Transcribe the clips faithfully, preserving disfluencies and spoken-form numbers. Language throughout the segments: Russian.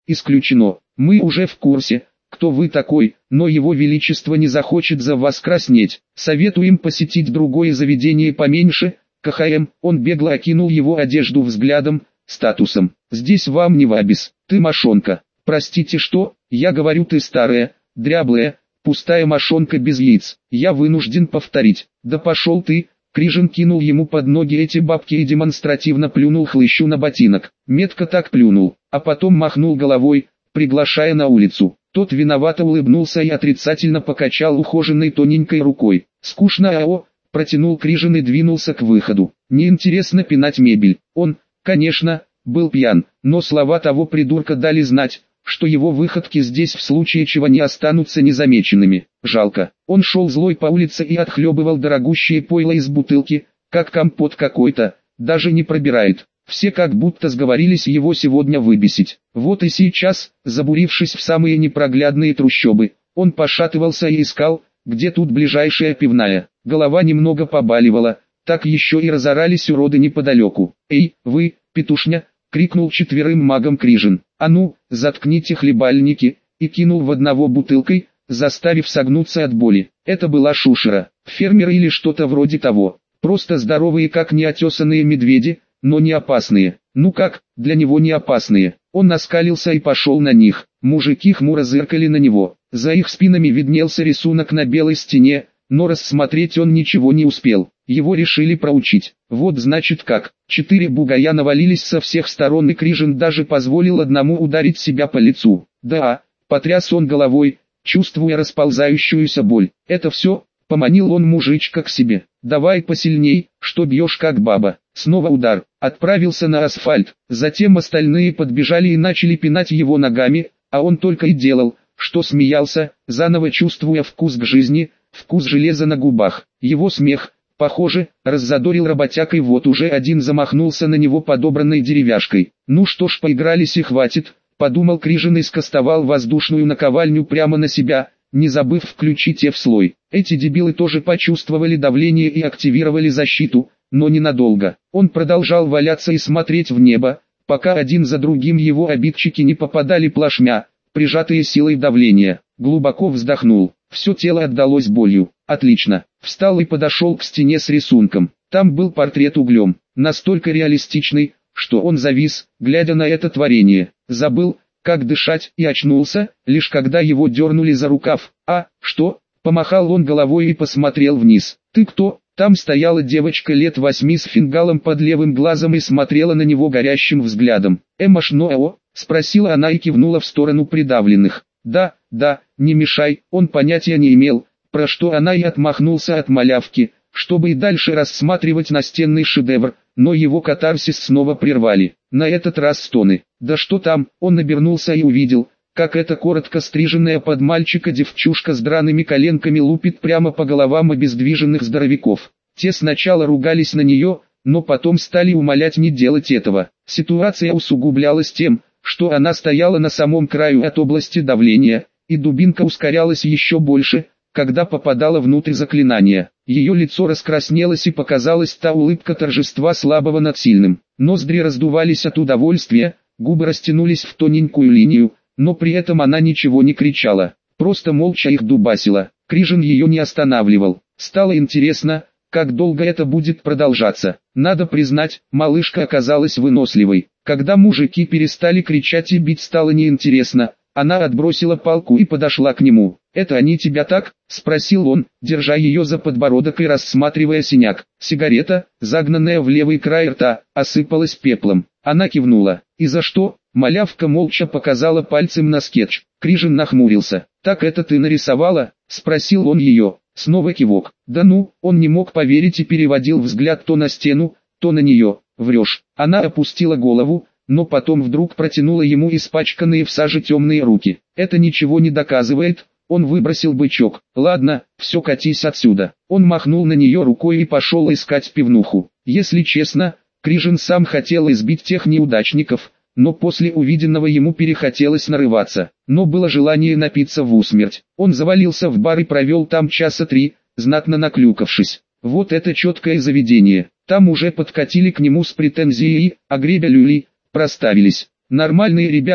исключено. Мы уже в курсе, кто вы такой, но его величество не захочет за вас краснеть. Советуем посетить другое заведение поменьше, КХМ. Он бегло окинул его одежду взглядом, статусом. Здесь вам не вабис, ты мошонка. Простите, что? Я говорю, ты старая, дряблая, пустая мошонка без яиц. Я вынужден повторить. Да пошел ты. Крижин кинул ему под ноги эти бабки и демонстративно плюнул хлыщу на ботинок. Метко так плюнул, а потом махнул головой, приглашая на улицу. Тот виновато улыбнулся и отрицательно покачал ухоженной тоненькой рукой. Скучно, ао, протянул Крижин и двинулся к выходу. Неинтересно пинать мебель. Он, конечно, был пьян, но слова того придурка дали знать, что его выходки здесь в случае чего не останутся незамеченными. Жалко. Он шел злой по улице и отхлебывал дорогущее пойло из бутылки, как компот какой-то, даже не пробирает. Все как будто сговорились его сегодня выбесить. Вот и сейчас, забурившись в самые непроглядные трущобы, он пошатывался и искал, где тут ближайшая пивная. Голова немного побаливала, так еще и разорались уроды неподалеку. «Эй, вы, петушня!» — крикнул четверым магам Крижин. «А ну, заткните хлебальники!» и кинул в одного бутылкой, заставив согнуться от боли. Это была шушера, фермер или что-то вроде того. Просто здоровые как неотесанные медведи, но не опасные. Ну как, для него не опасные. Он наскалился и пошел на них. Мужики хмуро зыркали на него. За их спинами виднелся рисунок на белой стене, но рассмотреть он ничего не успел. Его решили проучить. Вот значит как. Четыре бугая навалились со всех сторон, и Крижин даже позволил одному ударить себя по лицу. Да, потряс он головой, чувствуя расползающуюся боль. Это все, поманил он мужичка к себе. Давай посильней, что бьешь как баба. Снова удар. Отправился на асфальт. Затем остальные подбежали и начали пинать его ногами, а он только и делал, что смеялся, заново чувствуя вкус к жизни, вкус железа на губах. Его смех, похоже, раззадорил работяг, и вот уже один замахнулся на него подобранной деревяшкой. Ну что ж, поигрались и хватит, подумал Крижин и скостовал воздушную наковальню прямо на себя, не забыв включить F-слой. Эти дебилы тоже почувствовали давление и активировали защиту, но ненадолго. Он продолжал валяться и смотреть в небо, пока один за другим его обидчики не попадали плашмя, прижатые силой давления. Глубоко вздохнул, все тело отдалось болью. Отлично. Встал и подошел к стене с рисунком. Там был портрет углем, настолько реалистичный, что он завис, глядя на это творение. Забыл, как дышать, и очнулся, лишь когда его дернули за рукав. «А, что?» — помахал он головой и посмотрел вниз. «Ты кто?» Там стояла девочка лет восьми с фингалом под левым глазом и смотрела на него горящим взглядом. «Эмаш Ноэо?» — спросила она и кивнула в сторону придавленных. «Да, да, не мешай», он понятия не имел, про что она, и отмахнулся от малявки, чтобы и дальше рассматривать настенный шедевр, но его катарсис снова прервали. На этот раз стоны. Да что там, он обернулся и увидел, как эта коротко стриженная под мальчика девчушка с драными коленками лупит прямо по головам обездвиженных здоровяков. Те сначала ругались на нее, но потом стали умолять не делать этого. Ситуация усугублялась тем, что она стояла на самом краю от области давления, и дубинка ускорялась еще больше, когда попадала внутрь заклинания. Ее лицо раскраснелось и показалась та улыбка торжества слабого над сильным. Ноздри раздувались от удовольствия, губы растянулись в тоненькую линию, но при этом она ничего не кричала, просто молча их дубасила. Крижин ее не останавливал. Стало интересно, как долго это будет продолжаться. Надо признать, малышка оказалась выносливой. Когда мужики перестали кричать и бить, стало неинтересно. Она отбросила палку и подошла к нему. «Это они тебя так?» — спросил он, держа ее за подбородок и рассматривая синяк. Сигарета, загнанная в левый край рта, осыпалась пеплом. Она кивнула. «И за что?» Малявка молча показала пальцем на скетч. Крижин нахмурился. «Так это ты нарисовала?» — спросил он ее. Снова кивок. «Да ну!» Он не мог поверить и переводил взгляд то на стену, то на нее. «Врешь». Она опустила голову, но потом вдруг протянула ему испачканные в саже темные руки. «Это ничего не доказывает». Он выбросил бычок. «Ладно, все, катись отсюда». Он махнул на нее рукой и пошел искать пивнуху. Если честно, Крижин сам хотел избить тех неудачников, но после увиденного ему перехотелось нарываться. Но было желание напиться в усмерть. Он завалился в бар и провел там часа три, знатно наклюкавшись. Вот это четкое заведение. Там уже подкатили к нему с претензией, а гребя люли, проставились. Нормальные ребята,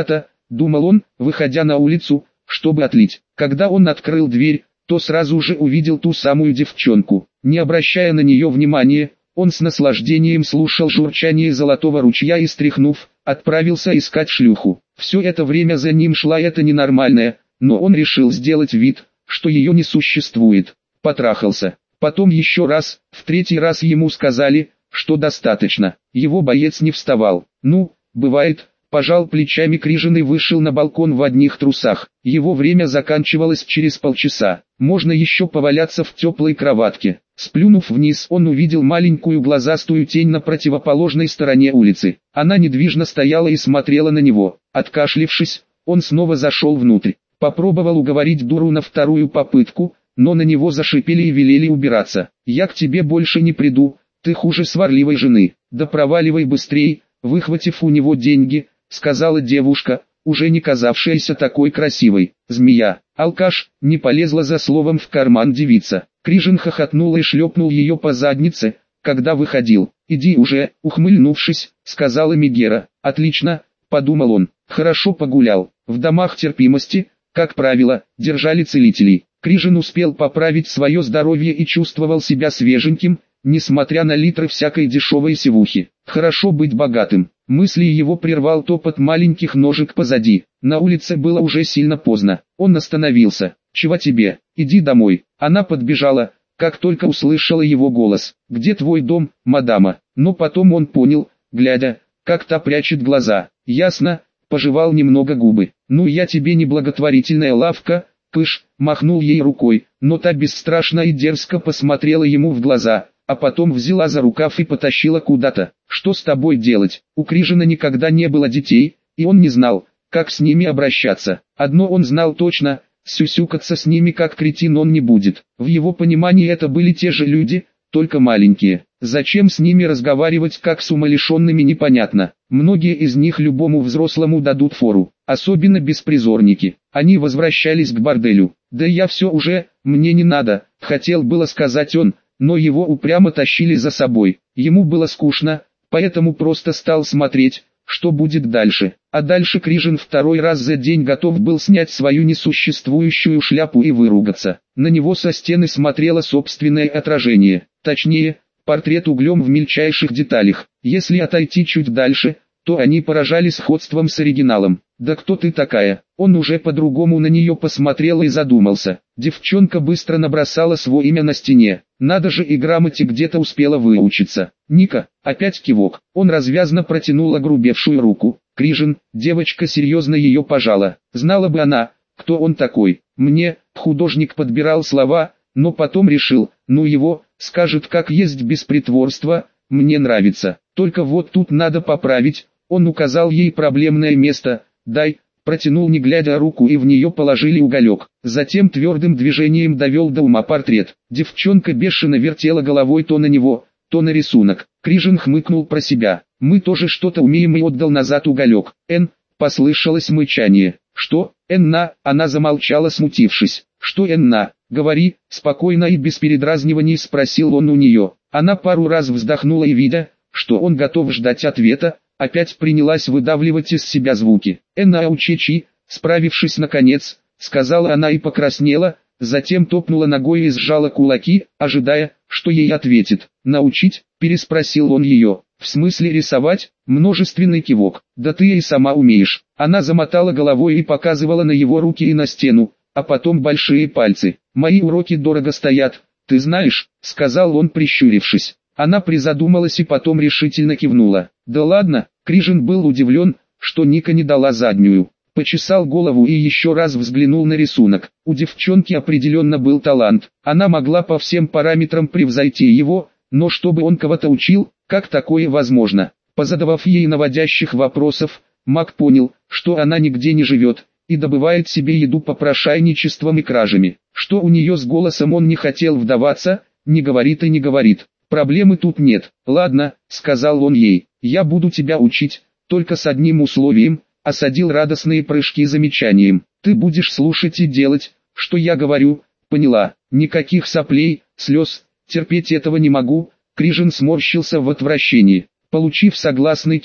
думал он, выходя на улицу, чтобы отлить. Когда он открыл дверь, то сразу же увидел ту самую девчонку. Не обращая на нее внимания, он с наслаждением слушал журчание золотого ручья и, стряхнув, отправился искать шлюху. Все это время за ним шла эта ненормальная, но он решил сделать вид, что ее не существует. Потрахался. Потом еще раз, в третий раз ему сказали, что достаточно. Его боец не вставал. Ну, бывает, пожал плечами Крижин и вышел на балкон в одних трусах. Его время заканчивалось через полчаса. Можно еще поваляться в теплой кроватке. Сплюнув вниз, он увидел маленькую глазастую тень на противоположной стороне улицы. Она недвижно стояла и смотрела на него. Откашлившись, он снова зашел внутрь. Попробовал уговорить дуру на вторую попытку, но на него зашипели и велели убираться. «Я к тебе больше не приду, ты хуже сварливой жены. Да проваливай быстрей», выхватив у него деньги, сказала девушка, уже не казавшаяся такой красивой. «Змея». Алкаш не полезла за словом в карман девица. Крижин хохотнул и шлепнул ее по заднице, когда выходил. «Иди уже», ухмыльнувшись, сказала Мегера. «Отлично», подумал он, хорошо погулял. В домах терпимости, как правило, держали целителей. Крижин успел поправить свое здоровье и чувствовал себя свеженьким, несмотря на литры всякой дешевой севухи. Хорошо быть богатым. Мысли его прервал топот маленьких ножек позади. На улице было уже сильно поздно. Он остановился. «Чего тебе? Иди домой». Она подбежала, как только услышала его голос. «Где твой дом, мадама?» Но потом он понял, глядя, как та прячет глаза. «Ясно», пожевал немного губы. «Ну я тебе не благотворительная лавка, пыш», махнул ей рукой, но та бесстрашно и дерзко посмотрела ему в глаза, а потом взяла за рукав и потащила куда-то. «Что с тобой делать?» У Крижина никогда не было детей, и он не знал, как с ними обращаться. Одно он знал точно, сюсюкаться с ними как кретин он не будет. В его понимании это были те же люди, только маленькие. Зачем с ними разговаривать как с умалишенными, непонятно. Многие из них любому взрослому дадут фору, особенно беспризорники. Они возвращались к борделю. «Да я все уже, мне не надо», хотел было сказать он, но его упрямо тащили за собой. Ему было скучно, поэтому просто стал смотреть, что будет дальше. А дальше Крижин второй раз за день готов был снять свою несуществующую шляпу и выругаться. На него со стены смотрело собственное отражение, точнее, портрет углем в мельчайших деталях. Если отойти чуть дальше, то они поражали сходством с оригиналом. «Да кто ты такая?» Он уже по-другому на нее посмотрел и задумался. Девчонка быстро набросала свое имя на стене. Надо же, и грамоте где-то успела выучиться. «Ника», опять кивок. Он развязно протянул огрубевшую руку. Крижин, девочка серьезно ее пожала. Знала бы она, кто он такой. «Мне», художник подбирал слова, но потом решил, ну его, скажет как есть без притворства, «мне нравится». Только вот тут надо поправить. Он указал ей проблемное место. «Дай», протянул не глядя руку и в нее положили уголек. Затем твердым движением довел до ума портрет. Девчонка бешено вертела головой то на него, то на рисунок. Крижин хмыкнул про себя. «Мы тоже что-то умеем», и отдал назад уголек. «Эн», послышалось мычание. «Что, Энна?» Она замолчала, смутившись. «Что, Энна? Говори», спокойно и без передразниваний спросил он у нее. Она пару раз вздохнула и, видя, что он готов ждать ответа, опять принялась выдавливать из себя звуки. «Энна Аучечи», справившись наконец, сказала она и покраснела, затем топнула ногой и сжала кулаки, ожидая, что ей ответит. «Научить?» – переспросил он ее. «В смысле рисовать?» Множественный кивок. «Да ты и сама умеешь». Она замотала головой и показывала на его руки и на стену, а потом большие пальцы. «Мои уроки дорого стоят, ты знаешь», – сказал он, прищурившись. Она призадумалась и потом решительно кивнула. «Да ладно», Крижин был удивлен, что Ника не дала заднюю. Почесал голову и еще раз взглянул на рисунок. У девчонки определенно был талант. Она могла по всем параметрам превзойти его, но чтобы он кого-то учил, как такое возможно? Позадавав ей наводящих вопросов, Мак понял, что она нигде не живет, и добывает себе еду попрошайничеством и кражами. Что у нее с голосом он не хотел вдаваться, не говорит и не говорит. «Проблемы тут нет. Ладно», — сказал он ей, — «я буду тебя учить, только с одним условием», осадил радостные прыжки замечанием. «Ты будешь слушать и делать, что я говорю, поняла? Никаких соплей, слез, терпеть этого не могу». Крижин сморщился в отвращении. Получив согласный кивок,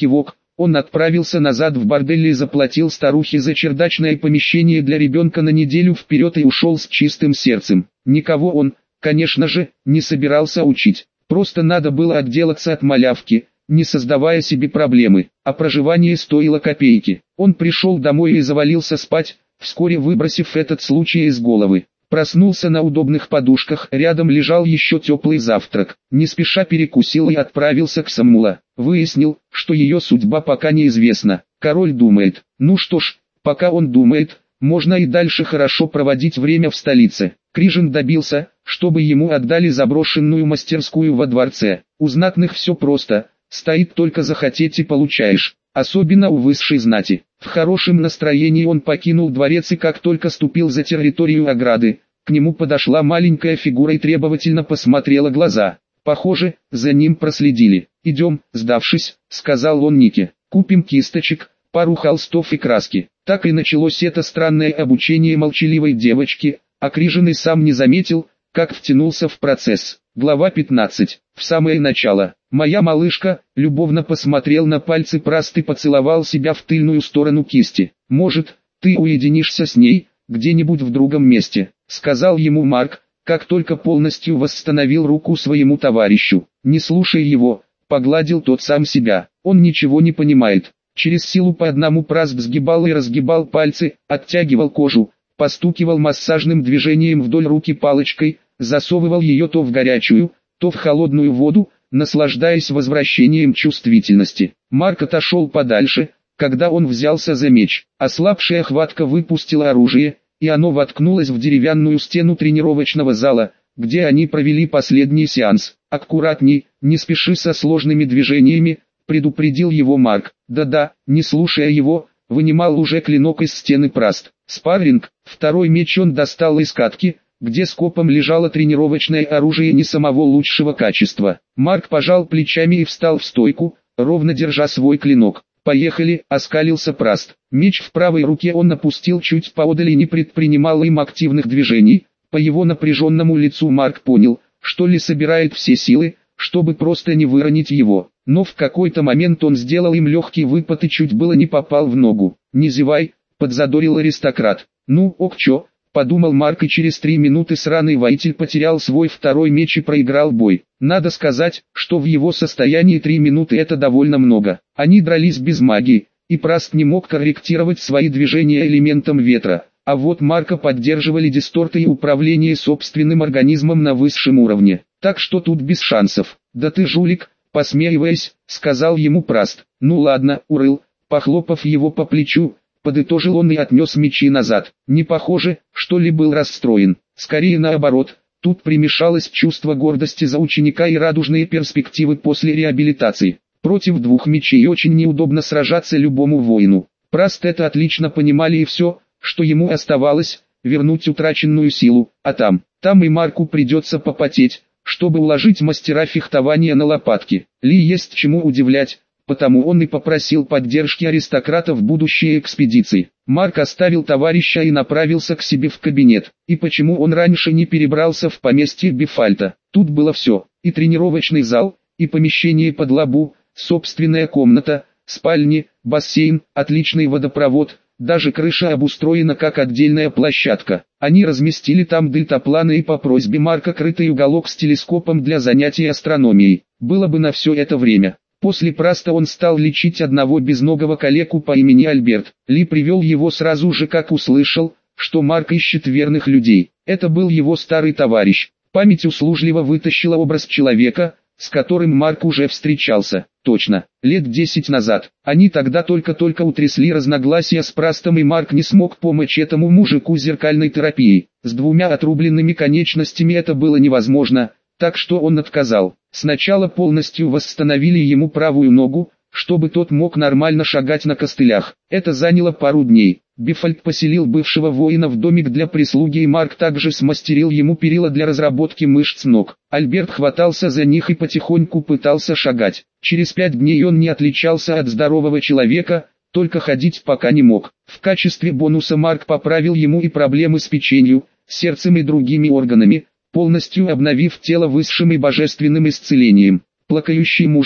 Он отправился назад в бордель и заплатил старухе за чердачное помещение для ребенка на неделю вперед и ушел с чистым сердцем. Никого он, конечно же, не собирался учить. Просто надо было отделаться от малявки, не создавая себе проблемы, а проживание стоило копейки. Он пришел домой и завалился спать, вскоре выбросив этот случай из головы. Проснулся на удобных подушках, рядом лежал еще теплый завтрак. Не спеша перекусил и отправился к Самула. Выяснил, что ее судьба пока неизвестна. Король думает, ну что ж, пока он думает, можно и дальше хорошо проводить время в столице. Крижин добился, чтобы ему отдали заброшенную мастерскую во дворце. У знатных все просто, стоит только захотеть и получаешь. Особенно у высшей знати. В хорошем настроении он покинул дворец и как только ступил за территорию ограды, к нему подошла маленькая фигура и требовательно посмотрела глаза. Похоже, за ним проследили. «Идем», сдавшись, сказал он Нике. «Купим кисточек, пару холстов и краски». Так и началось это странное обучение молчаливой девочки, а Крижин и сам не заметил, как втянулся в процесс. Глава пятнадцать. В самое начало. Моя малышка любовно посмотрел на пальцы Праст и поцеловал себя в тыльную сторону кисти. «Может, ты уединишься с ней, где-нибудь в другом месте», сказал ему Марк, как только полностью восстановил руку своему товарищу. Не слушая его, погладил тот сам себя. Он ничего не понимает. Через силу по одному Праст сгибал и разгибал пальцы, оттягивал кожу, постукивал массажным движением вдоль руки палочкой, засовывал ее то в горячую, то в холодную воду, наслаждаясь возвращением чувствительности. Марк отошел подальше, когда он взялся за меч. Ослабшая хватка выпустила оружие, и оно воткнулось в деревянную стену тренировочного зала, где они провели последний сеанс. «Аккуратней, не спеши со сложными движениями», предупредил его Марк. «Да-да», не слушая его, вынимал уже клинок из стены Праст. Спарринг. Второй меч он достал из катки, где скопом лежало тренировочное оружие не самого лучшего качества. Марк пожал плечами и встал в стойку, ровно держа свой клинок. «Поехали», — оскалился Праст. Меч в правой руке он опустил чуть поодаль и не предпринимал им активных движений. По его напряженному лицу Марк понял, что Ли собирает все силы, чтобы просто не выронить его. Но в какой-то момент он сделал им легкий выпад и чуть было не попал в ногу. «Не зевай», — подзадорил аристократ. «Ну, ок чё», — подумал Марк, и через три минуты сраный воитель потерял свой второй меч и проиграл бой. Надо сказать, что в его состоянии три минуты это довольно много. Они дрались без магии, и Праст не мог корректировать свои движения элементом ветра. А вот Марка поддерживали дисторты и управление собственным организмом на высшем уровне. Так что тут без шансов. «Да ты жулик», — посмеиваясь, сказал ему Праст. «Ну ладно, урыл», похлопав его по плечу, подытожил он и отнес мечи назад. Не похоже, что Ли был расстроен. Скорее наоборот, тут примешалось чувство гордости за ученика и радужные перспективы после реабилитации. Против двух мечей очень неудобно сражаться любому воину. Праст это отлично понимали, и все, что ему оставалось, вернуть утраченную силу, а там, там и Марку придется попотеть, чтобы уложить мастера фехтования на лопатки. Ли есть чему удивлять, потому он и попросил поддержки аристократов в будущей экспедиции. Марк оставил товарища и направился к себе в кабинет. И почему он раньше не перебрался в поместье Бифальта? Тут было все: и тренировочный зал, и помещение под лабу, собственная комната, спальни, бассейн, отличный водопровод. Даже крыша обустроена как отдельная площадка. Они разместили там дельтапланы и по просьбе Марка крытый уголок с телескопом для занятий астрономией. Было бы на все это время. После Праста он стал лечить одного безногого калеку по имени Альберт. Ли привел его сразу же, как услышал, что Марк ищет верных людей. Это был его старый товарищ. Память услужливо вытащила образ человека, с которым Марк уже встречался. Точно, лет десять назад. Они тогда только-только утрясли разногласия с Прастом, и Марк не смог помочь этому мужику зеркальной терапией. С двумя отрубленными конечностями это было невозможно, так что он отказал. Сначала полностью восстановили ему правую ногу, чтобы тот мог нормально шагать на костылях. Это заняло пару дней. Бифальт поселил бывшего воина в домик для прислуги, и Марк также смастерил ему перила для разработки мышц ног. Альберт хватался за них и потихоньку пытался шагать. Через пять дней он не отличался от здорового человека, только ходить пока не мог. В качестве бонуса Марк поправил ему и проблемы с печенью, сердцем и другими органами, полностью обновив тело высшим и божественным исцелением. Плакающий мужик,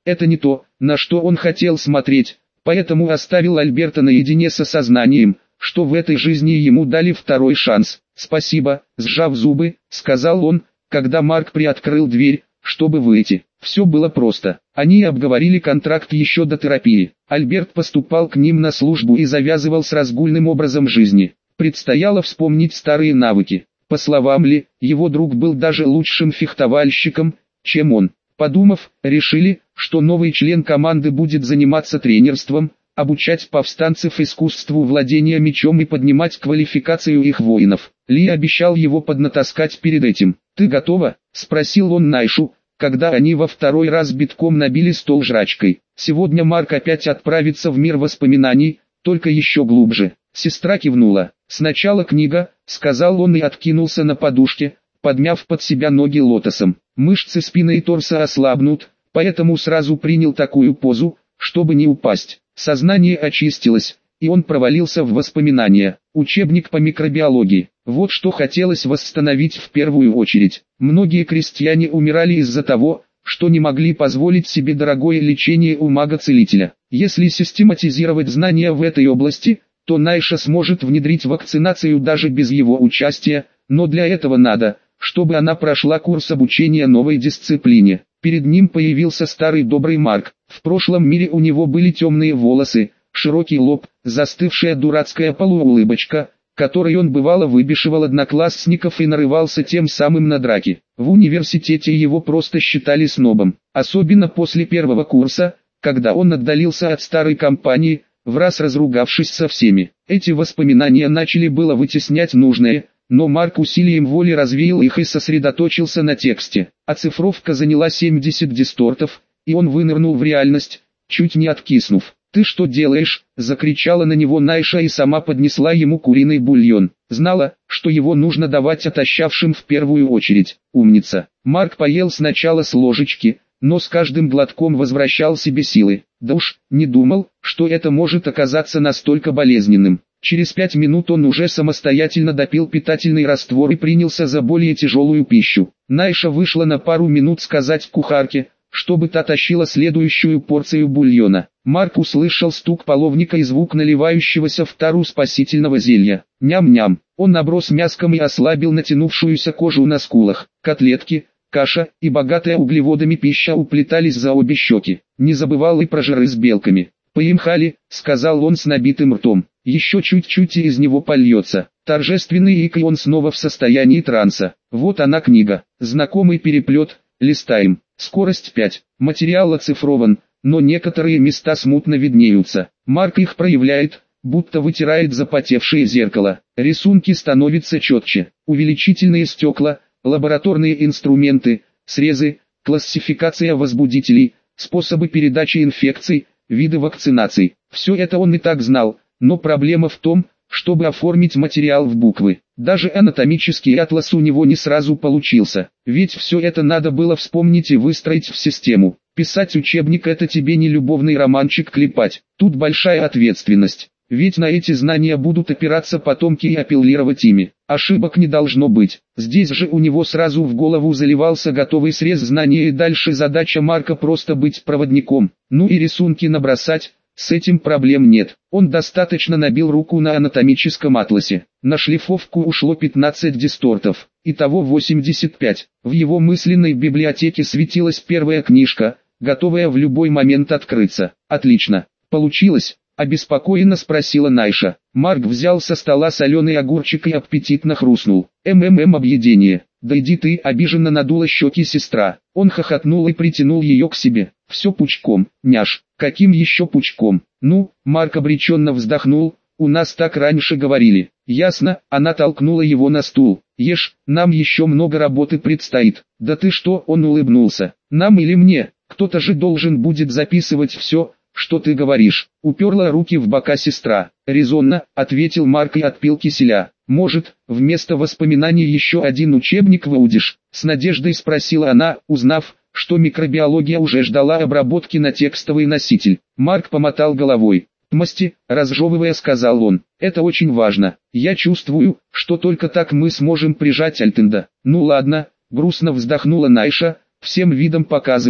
это не то, на что он хотел смотреть, поэтому оставил Альберта наедине с осознанием, что в этой жизни ему дали второй шанс. «Спасибо», — сжав зубы, сказал он, когда Марк приоткрыл дверь, чтобы выйти. Все было просто. Они обговорили контракт еще до терапии. Альберт поступал к ним на службу и завязывал с разгульным образом жизни. Предстояло вспомнить старые навыки. По словам Ли, его друг был даже лучшим фехтовальщиком, чем он. Подумав, решили, что новый член команды будет заниматься тренерством, обучать повстанцев искусству владения мечом и поднимать квалификацию их воинов. Ли обещал его поднатаскать перед этим. «Ты готова?» – спросил он Найшу, когда они во второй раз битком набили стол жрачкой. Сегодня Марк опять отправится в мир воспоминаний, только еще глубже. Сестра кивнула. «Сначала книга», — сказал он и откинулся на подушке, подмяв под себя ноги лотосом. Мышцы спины и торса ослабнут, поэтому сразу принял такую позу, чтобы не упасть. Сознание очистилось, и он провалился в воспоминания. Учебник по микробиологии. Вот что хотелось восстановить в первую очередь. Многие крестьяне умирали из-за того, что не могли позволить себе дорогое лечение у мага-целителя. Если систематизировать знания в этой области, то Найша сможет внедрить вакцинацию даже без его участия, но для этого надо, чтобы она прошла курс обучения новой дисциплине. Перед ним появился старый добрый Марк. В прошлом мире у него были темные волосы, широкий лоб, застывшая дурацкая полуулыбочка, которой он бывало выбешивал одноклассников и нарывался тем самым на драки. В университете его просто считали снобом, особенно после первого курса, когда он отдалился от старой компании, враз разругавшись со всеми. Эти воспоминания начали было вытеснять нужное, но Марк усилием воли развеял их и сосредоточился на тексте. Оцифровка заняла семьдесят дистортов, и он вынырнул в реальность, чуть не откиснув. «Ты что делаешь?» – закричала на него Найша и сама поднесла ему куриный бульон. Знала, что его нужно давать отощавшим в первую очередь. Умница. Марк поел сначала с ложечки, но с каждым глотком возвращал себе силы. Да уж, не думал, что это может оказаться настолько болезненным. Через пять минут он уже самостоятельно допил питательный раствор и принялся за более тяжелую пищу. Найша вышла на пару минут сказать кухарке, чтобы та тащила следующую порцию бульона. Марк услышал стук половника и звук наливающегося в тару спасительного зелья. Ням-ням. Он наброс мяском и ослабил натянувшуюся кожу на скулах. Котлетки, каша и богатая углеводами пища уплетались за обе щеки. Не забывал и про жиры с белками. «Поимхали», — сказал он с набитым ртом. «Еще чуть-чуть и из него польется». Торжественный ик, и он снова в состоянии транса. Вот она книга. Знакомый переплет. Листаем. Скорость пять. Материал оцифрован, но некоторые места смутно виднеются. Марк их проявляет, будто вытирает запотевшее зеркало. Рисунки становятся четче. Увеличительные стекла, лабораторные инструменты, срезы, классификация возбудителей, способы передачи инфекций, виды вакцинаций. Все это он и так знал, но проблема в том, чтобы оформить материал в буквы. Даже анатомический атлас у него не сразу получился, ведь все это надо было вспомнить и выстроить в систему. Писать учебник — это тебе не любовный романчик клепать, тут большая ответственность, ведь на эти знания будут опираться потомки и апеллировать ими. Ошибок не должно быть. Здесь же у него сразу в голову заливался готовый срез знаний, и дальше задача Марка просто быть проводником, ну и рисунки набросать. С этим проблем нет. Он достаточно набил руку на анатомическом атласе. На шлифовку ушло пятнадцать дистортов. Итого восемьдесят пять. В его мысленной библиотеке светилась первая книжка, готовая в любой момент открыться. Отлично. Получилось? Обеспокоенно спросила Найша. Марк взял со стола соленый огурчик и аппетитно хрустнул. МММ объедение. Да иди ты, обиженно надула щеки сестра. Он хохотнул и притянул ее к себе. Все пучком, няш. Каким еще пучком? Ну, Марк обреченно вздохнул, у нас так раньше говорили. Ясно, она толкнула его на стул. Ешь, нам еще много работы предстоит. Да ты что, он улыбнулся. Нам или мне? Кто-то же должен будет записывать все, что ты говоришь. Уперла руки в бока сестра. Резонно, ответил Марк и отпил киселя. Может, вместо воспоминаний еще один учебник выудишь? С надеждой спросила она, узнав, что микробиология уже ждала обработки на текстовый носитель. Марк помотал головой. «Тмасти», разжевывая, сказал он, — «это очень важно. Я чувствую, что только так мы сможем прижать Альтенда». «Ну ладно», грустно вздохнула Найша, всем видом показывая,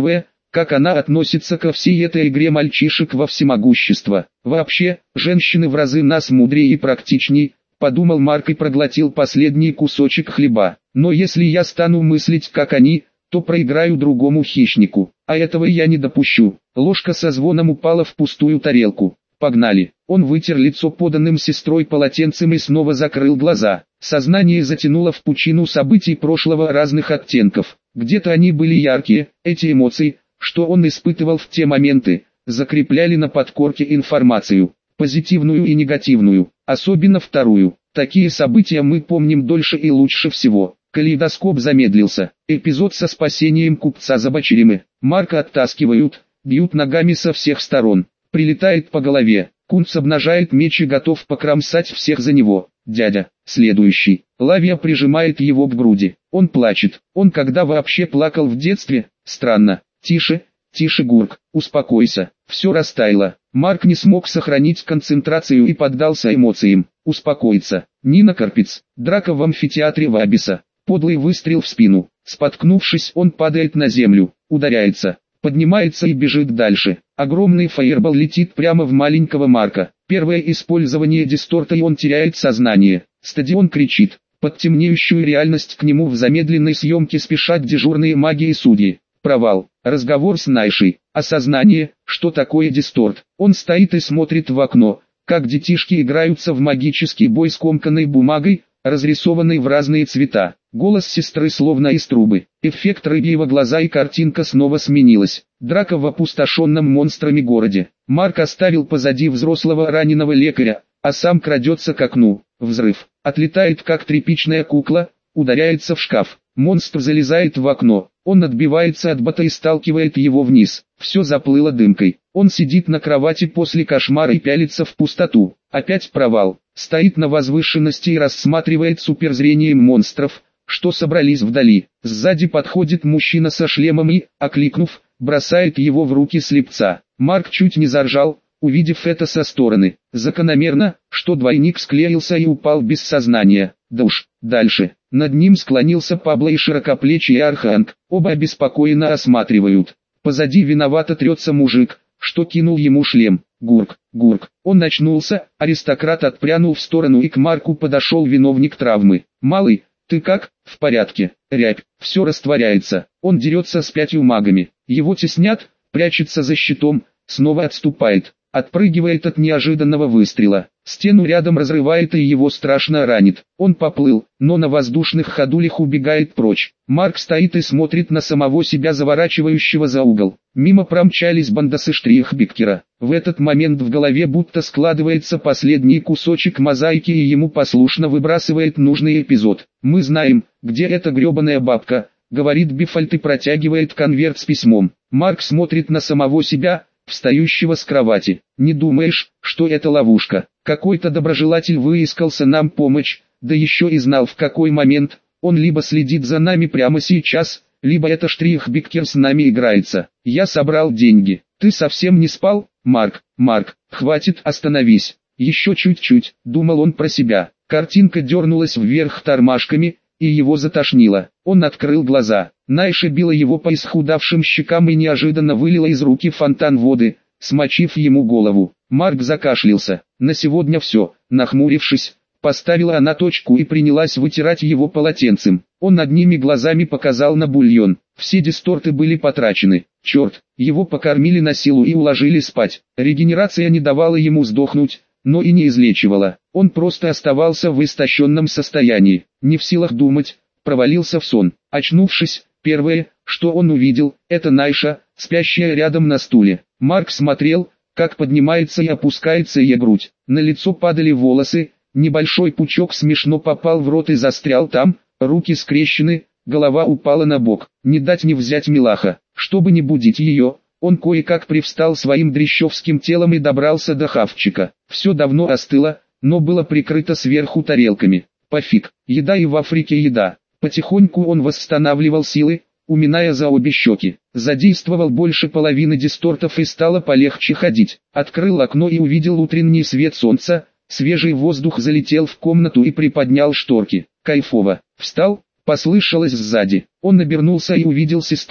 как она относится ко всей этой игре мальчишек во всемогущество. Вообще, женщины в разы нас мудрее и практичней, подумал Марк и проглотил последний кусочек хлеба. Но если я стану мыслить как они, то проиграю другому хищнику, а этого я не допущу. Ложка со звоном упала в пустую тарелку. Погнали. Он вытер лицо поданным сестрой полотенцем и снова закрыл глаза. Сознание затянуло в пучину событий прошлого разных оттенков. Где-то они были яркие, эти эмоции, что он испытывал в те моменты, закрепляли на подкорке информацию, позитивную и негативную, особенно вторую. Такие события мы помним дольше и лучше всего. Калейдоскоп замедлился. Эпизод со спасением купца Забочеремы. Марка оттаскивают, бьют ногами со всех сторон. Прилетает по голове. Кунц обнажает меч и готов покромсать всех за него. Дядя. Следующий. Лавия прижимает его к груди. Он плачет. Он когда вообще плакал в детстве? Странно. Тише, тише, Гурк. Успокойся. Все растаяло. Марк не смог сохранить концентрацию и поддался эмоциям. Успокоиться. Нина Карпиц. Драка в амфитеатре Вабиса. Подлый выстрел в спину. Споткнувшись, он падает на землю. Ударяется. Поднимается и бежит дальше. Огромный фаербол летит прямо в маленького Марка. Первое использование дисторта и он теряет сознание. Стадион кричит. Под темнеющую реальность к нему в замедленной съемке спешат дежурные маги и судьи. Провал. Разговор с Найшей. Осознание, что такое дисторт. Он стоит и смотрит в окно, как детишки играются в магический бой с комканной бумагой, разрисованной в разные цвета. Голос сестры словно из трубы. Эффект рыбьего глаза и картинка снова сменилась. Драка в опустошенном монстрами городе. Марк оставил позади взрослого раненого лекаря, а сам крадется к окну. Взрыв. Отлетает как тряпичная кукла, ударяется в шкаф. Монстр залезает в окно. Он отбивается от бота и сталкивает его вниз. Все заплыло дымкой. Он сидит на кровати после кошмара и пялится в пустоту. Опять провал. Стоит на возвышенности и рассматривает суперзрением монстров, что собрались вдали. Сзади подходит мужчина со шлемом и, окликнув, бросает его в руки слепца. Марк чуть не заржал, увидев это со стороны. Закономерно, что двойник склеился и упал без сознания. Да уж, дальше. Над ним склонился Пабло и широкоплечий Арханг. Оба обеспокоенно осматривают. Позади виновато трется мужик, что кинул ему шлем. Гурк, Гурк. Он очнулся, аристократ отпрянул в сторону и к Марку подошел виновник травмы. «Малый, ты как?» «В порядке». Рябь. Все растворяется. Он дерется с пятью магами. Его теснят, прячется за щитом, снова отступает. Отпрыгивает от неожиданного выстрела. Стену рядом разрывает и его страшно ранит. Он поплыл, но на воздушных ходулях убегает прочь. Марк стоит и смотрит на самого себя, заворачивающего за угол. Мимо промчались бандосы Штрихбиккера. В этот момент в голове будто складывается последний кусочек мозаики и ему послушно выбрасывает нужный эпизод. «Мы знаем, где эта гребаная бабка», — говорит Бифальт и протягивает конверт с письмом. Марк смотрит на самого себя, встающего с кровати. «Не думаешь, что это ловушка? Какой-то доброжелатель выискался нам помощь, да еще и знал в какой момент. Он либо следит за нами прямо сейчас, либо это Штрихбиккер с нами играется. Я собрал деньги. Ты совсем не спал, Марк? Марк, хватит, остановись. Еще чуть-чуть», — думал он про себя. Картинка дернулась вверх тормашками, и его затошнило. Он открыл глаза. Найша била его по исхудавшим щекам и неожиданно вылила из руки фонтан воды, смочив ему голову. Марк закашлялся. «На сегодня все», — нахмурившись, поставила она точку и принялась вытирать его полотенцем. Он одними глазами показал на бульон. Все дисторты были потрачены. Черт, его покормили на силу и уложили спать. Регенерация не давала ему сдохнуть, но и не излечивала. Он просто оставался в истощенном состоянии, не в силах думать, провалился в сон. Очнувшись, первое, что он увидел, это Найша, спящая рядом на стуле. Марк смотрел, как поднимается и опускается ее грудь. На лицо падали волосы, небольшой пучок смешно попал в рот и застрял там, руки скрещены, голова упала на бок. Не дать не взять милаха. Чтобы не будить ее, он кое-как привстал своим дрещевским телом и добрался до хавчика. Все давно остыло, но было прикрыто сверху тарелками. Пофиг, еда и в Африке еда. Потихоньку он восстанавливал силы, уминая за обе щеки. Задействовал больше половины дистортов и стало полегче ходить. Открыл окно и увидел утренний свет солнца, свежий воздух залетел в комнату и приподнял шторки. Кайфово. Встал, послышалось сзади. Он обернулся и увидел сестру,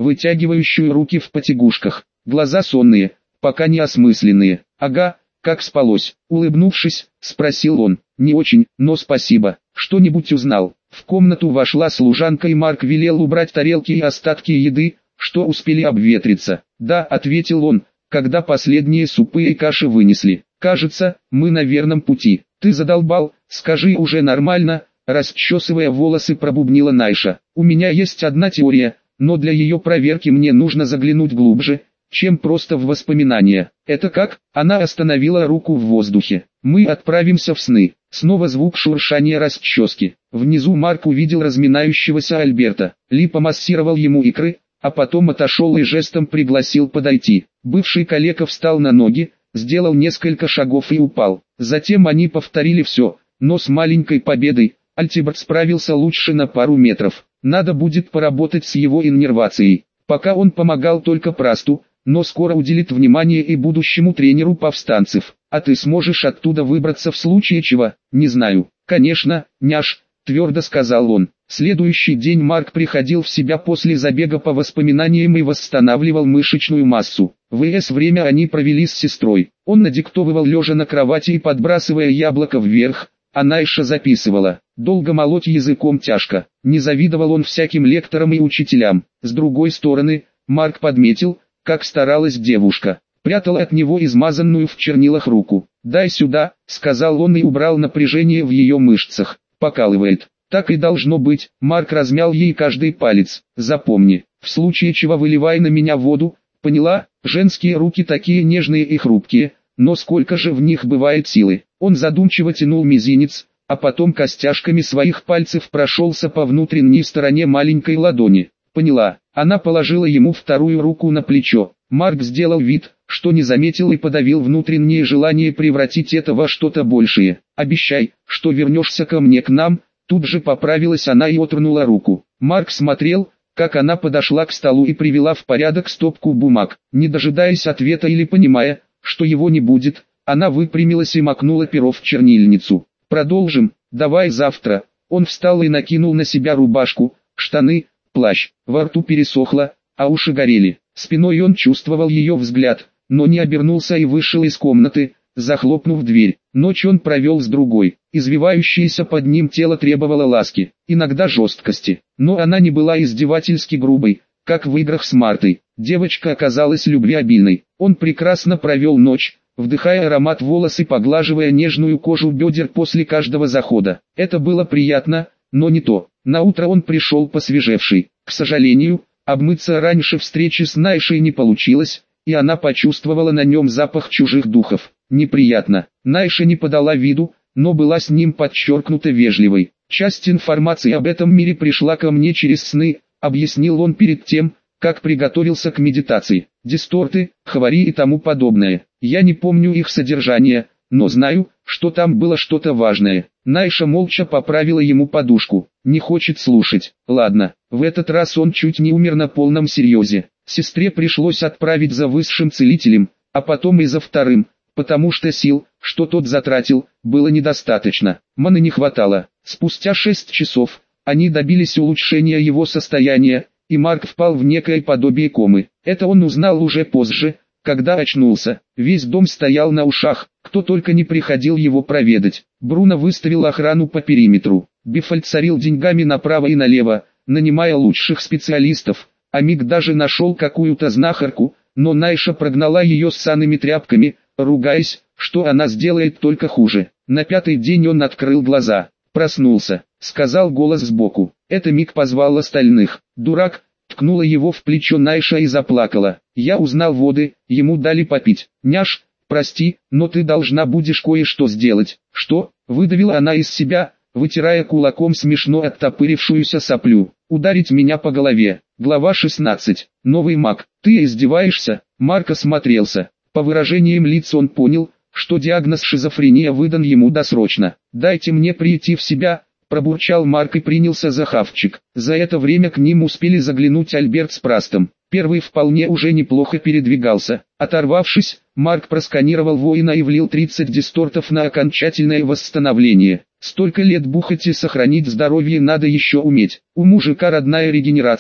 вытягивающую руки в потягушках. Глаза сонные, пока не осмысленные. «Ага, как спалось?» Улыбнувшись, спросил он. «Не очень, но спасибо. Что-нибудь узнал?» В комнату вошла служанка, и Марк велел убрать тарелки и остатки еды, что успели обветриться. «Да», — ответил он, когда последние супы и каши вынесли. «Кажется, мы на верном пути. Ты задолбал, скажи уже нормально», — расчесывая волосы, пробубнила Найша. «У меня есть одна теория, но для ее проверки мне нужно заглянуть глубже, чем просто в воспоминания». «Это как?» Она остановила руку в воздухе. «Мы отправимся в сны». Снова звук шуршания расчески. Внизу Марк увидел разминающегося Альберта. Ли помассировал ему икры, а потом отошел и жестом пригласил подойти. Бывший коллега встал на ноги, сделал несколько шагов и упал. Затем они повторили все, но с маленькой победой. Альберт справился лучше на пару метров. Надо будет поработать с его иннервацией. Пока он помогал только Прасту, но скоро уделит внимание и будущему тренеру повстанцев. «А ты сможешь оттуда выбраться в случае чего?» «Не знаю». «Конечно, няш», — твердо сказал он. Следующий день Марк приходил в себя после забега по воспоминаниям и восстанавливал мышечную массу. В ВС время они провели с сестрой. Он надиктовывал лежа на кровати и подбрасывая яблоко вверх, а Найша записывала. Долго молоть языком тяжко. Не завидовал он всяким лекторам и учителям. С другой стороны, Марк подметил, как старалась девушка. Прятала от него измазанную в чернилах руку. «Дай сюда», — сказал он и убрал напряжение в ее мышцах. «Покалывает». «Так и должно быть», — Марк размял ей каждый палец. «Запомни, в случае чего выливай на меня воду, поняла? Женские руки такие нежные и хрупкие, но сколько же в них бывает силы». Он задумчиво тянул мизинец, а потом костяшками своих пальцев прошелся по внутренней стороне маленькой ладони. «Поняла». Она положила ему вторую руку на плечо. Марк сделал вид, что не заметил, и подавил внутреннее желание превратить это во что-то большее. «Обещай, что вернешься ко мне к нам», тут же поправилась она и отвернула руку. Марк смотрел, как она подошла к столу и привела в порядок стопку бумаг. Не дожидаясь ответа или понимая, что его не будет, она выпрямилась и макнула перо в чернильницу. «Продолжим, давай завтра». Он встал и накинул на себя рубашку, штаны, плащ. Во рту пересохло, а уши горели. Спиной он чувствовал ее взгляд, но не обернулся и вышел из комнаты, захлопнув дверь. Ночь он провел с другой. Извивающееся под ним тело требовало ласки, иногда жесткости, но она не была издевательски грубой, как в играх с Мартой. Девочка оказалась любвеобильной. Он прекрасно провел ночь, вдыхая аромат волос и поглаживая нежную кожу бедер после каждого захода. Это было приятно, но не то. Наутро он пришел посвежевший. К сожалению, обмыться раньше встречи с Найшей не получилось, и она почувствовала на нем запах чужих духов. Неприятно. Найша не подала виду, но была с ним подчеркнуто вежливой. «Часть информации об этом мире пришла ко мне через сны», — объяснил он перед тем, как приготовился к медитации. «Дисторты, хвори и тому подобное. Я не помню их содержание, но знаю, что там было что-то важное». Найша молча поправила ему подушку. «Не хочет слушать». «Ладно». В этот раз он чуть не умер на полном серьезе. Сестре пришлось отправить за высшим целителем, а потом и за вторым, потому что сил, что тот затратил, было недостаточно. Маны не хватало. Спустя шесть часов, они добились улучшения его состояния, и Марк впал в некое подобие комы. Это он узнал уже позже, когда очнулся. Весь дом стоял на ушах, кто только не приходил его проведать. Бруно выставил охрану по периметру. Бифальд царил деньгами направо и налево, нанимая лучших специалистов, а Мик даже нашел какую-то знахарку, но Найша прогнала ее с санными тряпками, ругаясь, что она сделает только хуже. На пятый день он открыл глаза. «Проснулся», — сказал голос сбоку. Это Мик позвал остальных. «Дурак», — ткнула его в плечо Найша и заплакала. «Я узнал воды, ему дали попить». «Няш, прости, но ты должна будешь кое-что сделать». «Что?» — выдавила она из себя, вытирая кулаком смешно оттопырившуюся соплю. «Ударить меня по голове». Глава шестнадцать. Новый маг. «Ты издеваешься?» Марк осмотрелся. По выражениям лиц он понял, что диагноз шизофрения выдан ему досрочно. «Дайте мне прийти в себя», — пробурчал Марк и принялся за хавчик. За это время к ним успели заглянуть Альберт с Прастом. Первый вполне уже неплохо передвигался. Оторвавшись, Марк просканировал воина и влил тридцать дистортов на окончательное восстановление. Столько лет бухать и сохранить здоровье надо еще уметь. У мужика родная регенерация,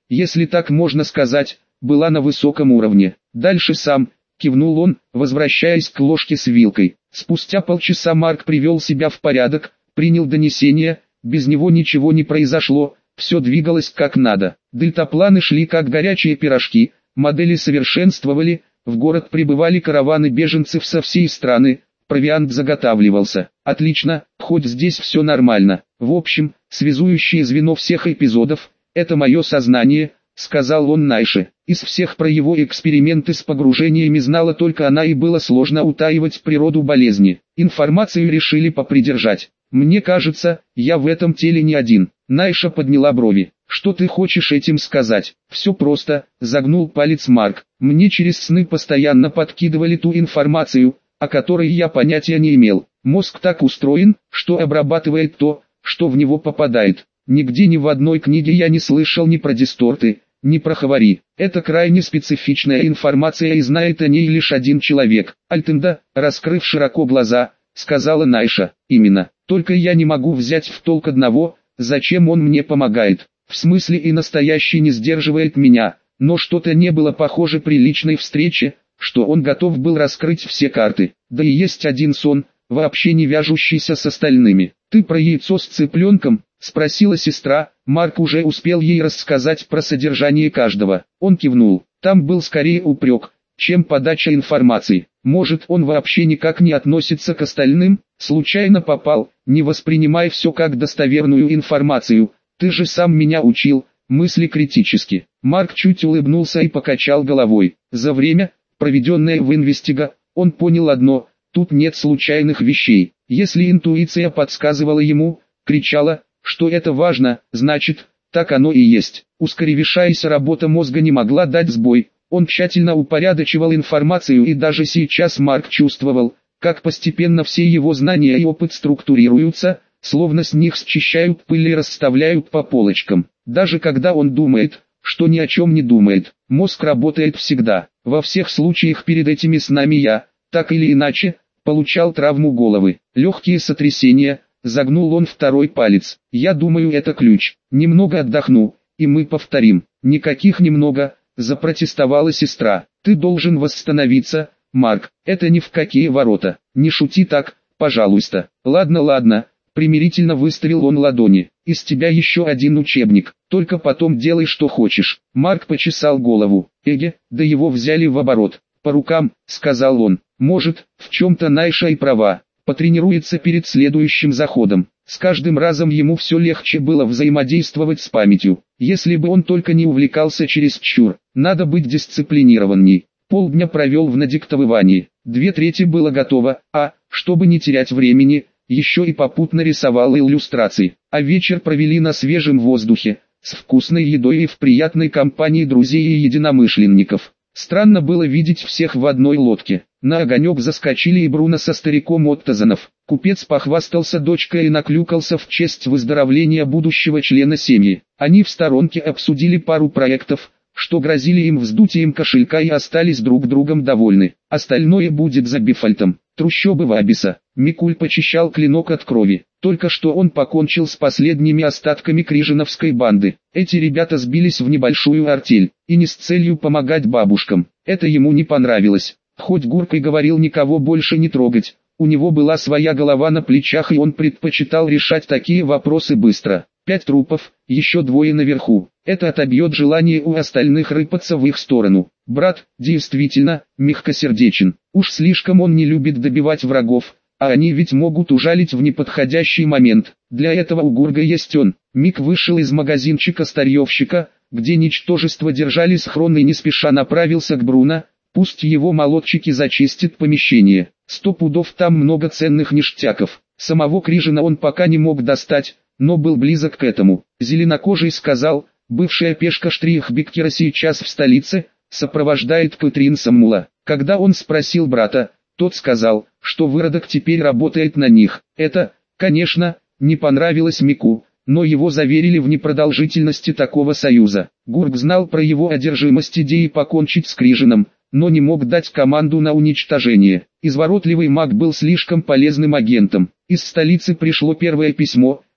если так можно сказать, была на высоком уровне. Дальше сам, кивнул он, возвращаясь к ложке с вилкой. Спустя полчаса Марк привел себя в порядок, принял донесение, без него ничего не произошло, все двигалось как надо. Дельтапланы шли как горячие пирожки, модели совершенствовали, в город прибывали караваны беженцев со всей страны, провиант заготавливался. Отлично, хоть здесь все нормально. В общем, связующее звено всех эпизодов – это мое сознание, сказал он Найше. Из всех про его эксперименты с погружениями знала только она, и было сложно утаивать природу болезни. Информацию решили попридержать. Мне кажется, я в этом теле не один. Найша подняла брови. Что ты хочешь этим сказать? Все просто, загнул палец Марк. Мне через сны постоянно подкидывали ту информацию, о которой я понятия не имел. Мозг так устроен, что обрабатывает то, что в него попадает. Нигде ни в одной книге я не слышал ни про дисторты, ни про хавари. Это крайне специфичная информация, и знает о ней лишь один человек. Альтенда, раскрыв широко глаза, сказала Найша. Именно. Только я не могу взять в толк одного, зачем он мне помогает. В смысле, и настоящий не сдерживает меня, но что-то не было похоже при личной встрече, что он готов был раскрыть все карты. Да и есть один сон, вообще не вяжущийся с остальными. Ты про яйцо с цыпленком? Спросила сестра. Марк уже успел ей рассказать про содержание каждого. Он кивнул. Там был скорее упрек, чем подача информации. Может, он вообще никак не относится к остальным? Случайно попал, не воспринимай все как достоверную информацию. Ты же сам меня учил, мысли критически. Марк чуть улыбнулся и покачал головой. За время, проведенное в инвестига, он понял одно: тут нет случайных вещей. Если интуиция подсказывала ему, кричала, что это важно, значит, так оно и есть. Ускоревшаяся работа мозга не могла дать сбой. Он тщательно упорядочивал информацию, и даже сейчас Марк чувствовал, как постепенно все его знания и опыт структурируются, словно с них счищают пыль и расставляют по полочкам. Даже когда он думает, что ни о чем не думает, мозг работает всегда. Во всех случаях перед этими снами я, так или иначе, получал травму головы. Легкие сотрясения, загнул он второй палец. Я думаю, это ключ. Немного отдохну, и мы повторим. Никаких немного, запротестовала сестра. Ты должен восстановиться, Марк. Это ни в какие ворота. Не шути так, пожалуйста. Ладно, ладно. Примирительно выставил он ладони. Из тебя еще один учебник, только потом делай что хочешь. Марк почесал голову. Эге, да его взяли в оборот. По рукам, сказал он. Может, в чем-то Найша и права. Потренируется перед следующим заходом. С каждым разом ему все легче было взаимодействовать с памятью. Если бы он только не увлекался чересчур. Надо быть дисциплинированней. Полдня провел в надиктовывании. Две трети было готово, а, чтобы не терять времени, еще и попутно рисовал иллюстрации, а вечер провели на свежем воздухе, с вкусной едой и в приятной компании друзей и единомышленников. Странно было видеть всех в одной лодке. На огонек заскочили и Бруно со стариком Оттозанов. Купец похвастался дочкой и наклюкался в честь выздоровления будущего члена семьи. Они в сторонке обсудили пару проектов, что грозили им вздутием кошелька, и остались друг другом довольны. Остальное будет за Бифальтом. Трущобы Вабиса. Микуль почищал клинок от крови. Только что он покончил с последними остатками крижиновской банды. Эти ребята сбились в небольшую артель, и не с целью помогать бабушкам. Это ему не понравилось. Хоть Гурк и говорил никого больше не трогать, у него была своя голова на плечах, и он предпочитал решать такие вопросы быстро. Пять трупов, еще двое наверху. Это отобьет желание у остальных рыпаться в их сторону. Брат, действительно, мягкосердечен. Уж слишком он не любит добивать врагов, а они ведь могут ужалить в неподходящий момент. Для этого у Гурга есть он. Мик вышел из магазинчика старьевщика, где ничтожество держали схрон, и не спеша направился к Бруно. Пусть его молодчики зачистят помещение. Сто пудов там много ценных ништяков. Самого Крижина он пока не мог достать, но был близок к этому. Зеленокожий сказал, бывшая пешка Штрихбеккера сейчас в столице, сопровождает Кэтрин Саммула. Когда он спросил брата, тот сказал, что выродок теперь работает на них. Это, конечно, не понравилось Мику, но его заверили в непродолжительности такого союза. Гурк знал про его одержимость идеей покончить с Крижином, но не мог дать команду на уничтожение. Изворотливый маг был слишком полезным агентом. Из столицы пришло первое письмо,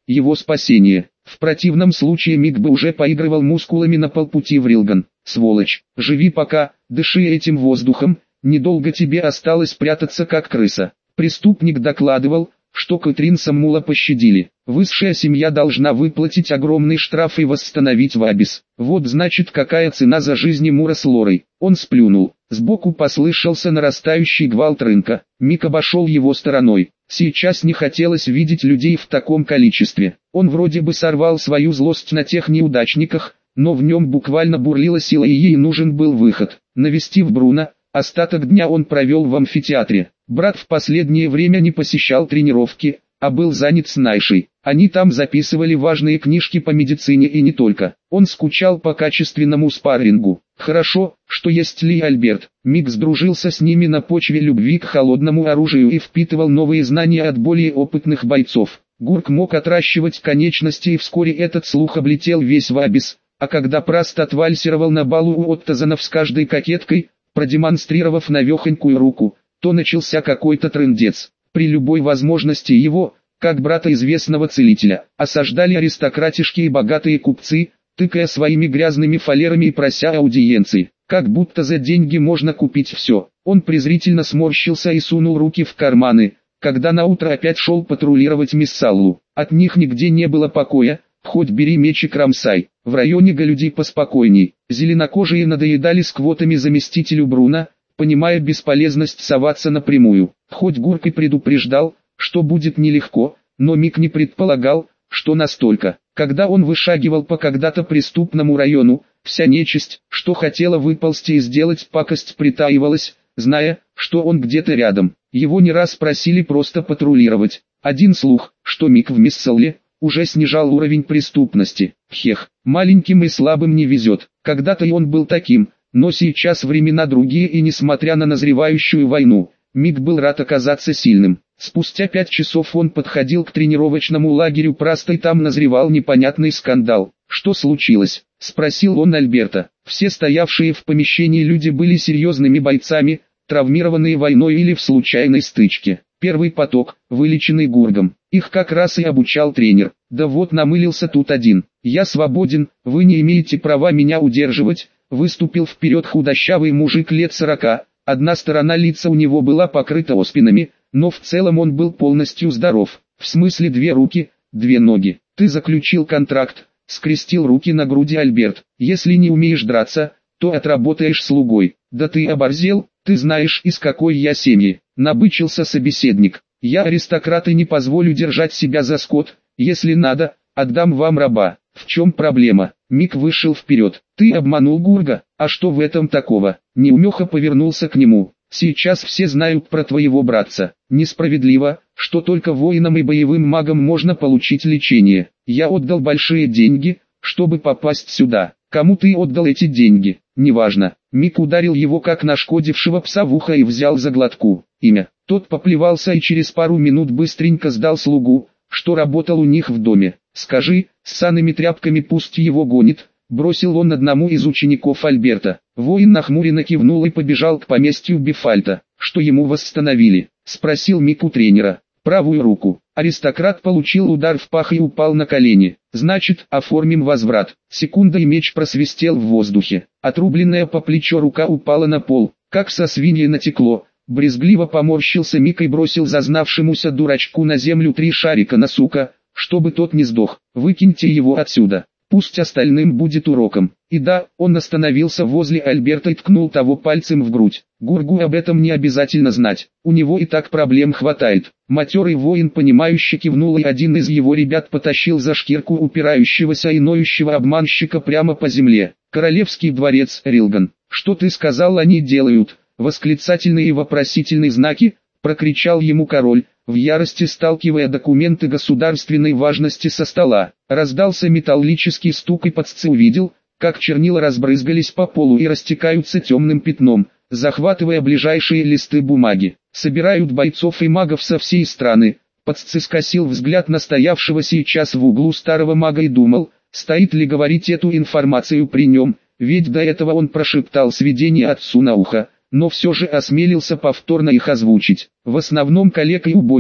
его спасение. В противном случае Мик бы уже поигрывал мускулами на полпути в Рилган. Сволочь, живи пока, дыши этим воздухом, недолго тебе осталось прятаться как крыса. Преступник докладывал, что Кэтрин Саммула пощадили. Высшая семья должна выплатить огромный штраф и восстановить Вабис. Вот значит какая цена за жизни Мура с Лорой. Он сплюнул. Сбоку послышался нарастающий гвалт рынка. Мик обошел его стороной. Сейчас не хотелось видеть людей в таком количестве. Он вроде бы сорвал свою злость на тех неудачниках, но в нем буквально бурлила сила и ей нужен был выход. Навестив Бруно, остаток дня он провел в амфитеатре. Брат в последнее время не посещал тренировки, а был занят с Найшей. Они там записывали важные книжки по медицине и не только. Он скучал по качественному спаррингу. Хорошо, что есть Ли и Альберт. Мик сдружился с ними на почве любви к холодному оружию и впитывал новые знания от более опытных бойцов. Гурк мог отращивать конечности, и вскоре этот слух облетел весь Вабис. А когда Праст отвальсировал на балу у Оттазанов с каждой кокеткой, продемонстрировав навехонькую руку, то начался какой-то трындец. При любой возможности его, как брата известного целителя, осаждали аристократишки и богатые купцы, тыкая своими грязными фалерами и прося аудиенции. Как будто за деньги можно купить все. Он презрительно сморщился и сунул руки в карманы, когда наутро опять шел патрулировать Миссаллу. От них нигде не было покоя, хоть бери меч и кромсай. В районе галюди поспокойней. Зеленокожие надоедали сквотами заместителю Бруно, понимая бесполезность соваться напрямую. Хоть Гурк и предупреждал, что будет нелегко, но Мик не предполагал, что настолько. Когда он вышагивал по когда-то преступному району, вся нечисть, что хотела выползти и сделать пакость, притаивалась, зная, что он где-то рядом. Его не раз просили просто патрулировать. Один слух, что Мик в Миссалле, уже снижал уровень преступности. Хех, маленьким и слабым не везет. Когда-то и он был таким, но сейчас времена другие, и несмотря на назревающую войну, Мик был рад оказаться сильным. Спустя пять часов он подходил к тренировочному лагерю Праста, и там назревал непонятный скандал. «Что случилось?» – спросил он Альберта. Все стоявшие в помещении люди были серьезными бойцами, травмированные войной или в случайной стычке. Первый поток, вылеченный Гургом. Их как раз и обучал тренер. Да вот намылился тут один. «Я свободен, вы не имеете права меня удерживать», — выступил вперед худощавый мужик лет сорока. Одна сторона лица у него была покрыта оспинами, но в целом он был полностью здоров. В смысле две руки, две ноги. «Ты заключил контракт», — скрестил руки на груди Альберт. «Если не умеешь драться, то отработаешь слугой». «Да ты оборзел, ты знаешь, из какой я семьи», — набычился собеседник. «Я аристократ и не позволю держать себя за скот, если надо, отдам вам раба». «В чем проблема?» Мик вышел вперед. «Ты обманул Гурга, а что в этом такого?» Неумеха повернулся к нему. «Сейчас все знают про твоего братца. Несправедливо, что только воинам и боевым магам можно получить лечение. Я отдал большие деньги, чтобы попасть сюда. Кому ты отдал эти деньги? Неважно». Мик ударил его как нашкодившего пса в ухо и взял за глотку. Имя. Тот поплевался и через пару минут быстренько сдал слугу, что работал у них в доме. «Скажи, с санными тряпками пусть его гонит», — бросил он одному из учеников Альберта. Воин нахмуренно кивнул и побежал к поместью Бифальта. «Что ему восстановили?» — спросил Мик у тренера. «Правую руку». Аристократ получил удар в пах и упал на колени. «Значит, оформим возврат». Секунда, и меч просвистел в воздухе. Отрубленная по плечо рука упала на пол, как со свиньей натекло. Брезгливо поморщился Мик и бросил зазнавшемуся дурачку на землю три шарика на сука, чтобы тот не сдох. «Выкиньте его отсюда, пусть остальным будет уроком». И да, он остановился возле Альберта и ткнул того пальцем в грудь. Гургу об этом не обязательно знать, у него и так проблем хватает. Матерый воин понимающе кивнул, и один из его ребят потащил за шкирку упирающегося и ноющего обманщика прямо по земле. «Королевский дворец, Рилган, что ты сказал, они делают?» Восклицательные и вопросительные знаки, прокричал ему король, в ярости сталкивая документы государственной важности со стола. Раздался металлический стук, и Пацци увидел, как чернила разбрызгались по полу и растекаются темным пятном, захватывая ближайшие листы бумаги. «Собирают бойцов и магов со всей страны». Пацци скосил взгляд на стоявшего сейчас в углу старого мага и думал, стоит ли говорить эту информацию при нем, ведь до этого он прошептал сведения отцу на ухо, но все же осмелился повторно их озвучить. «В основном коллег и убогих,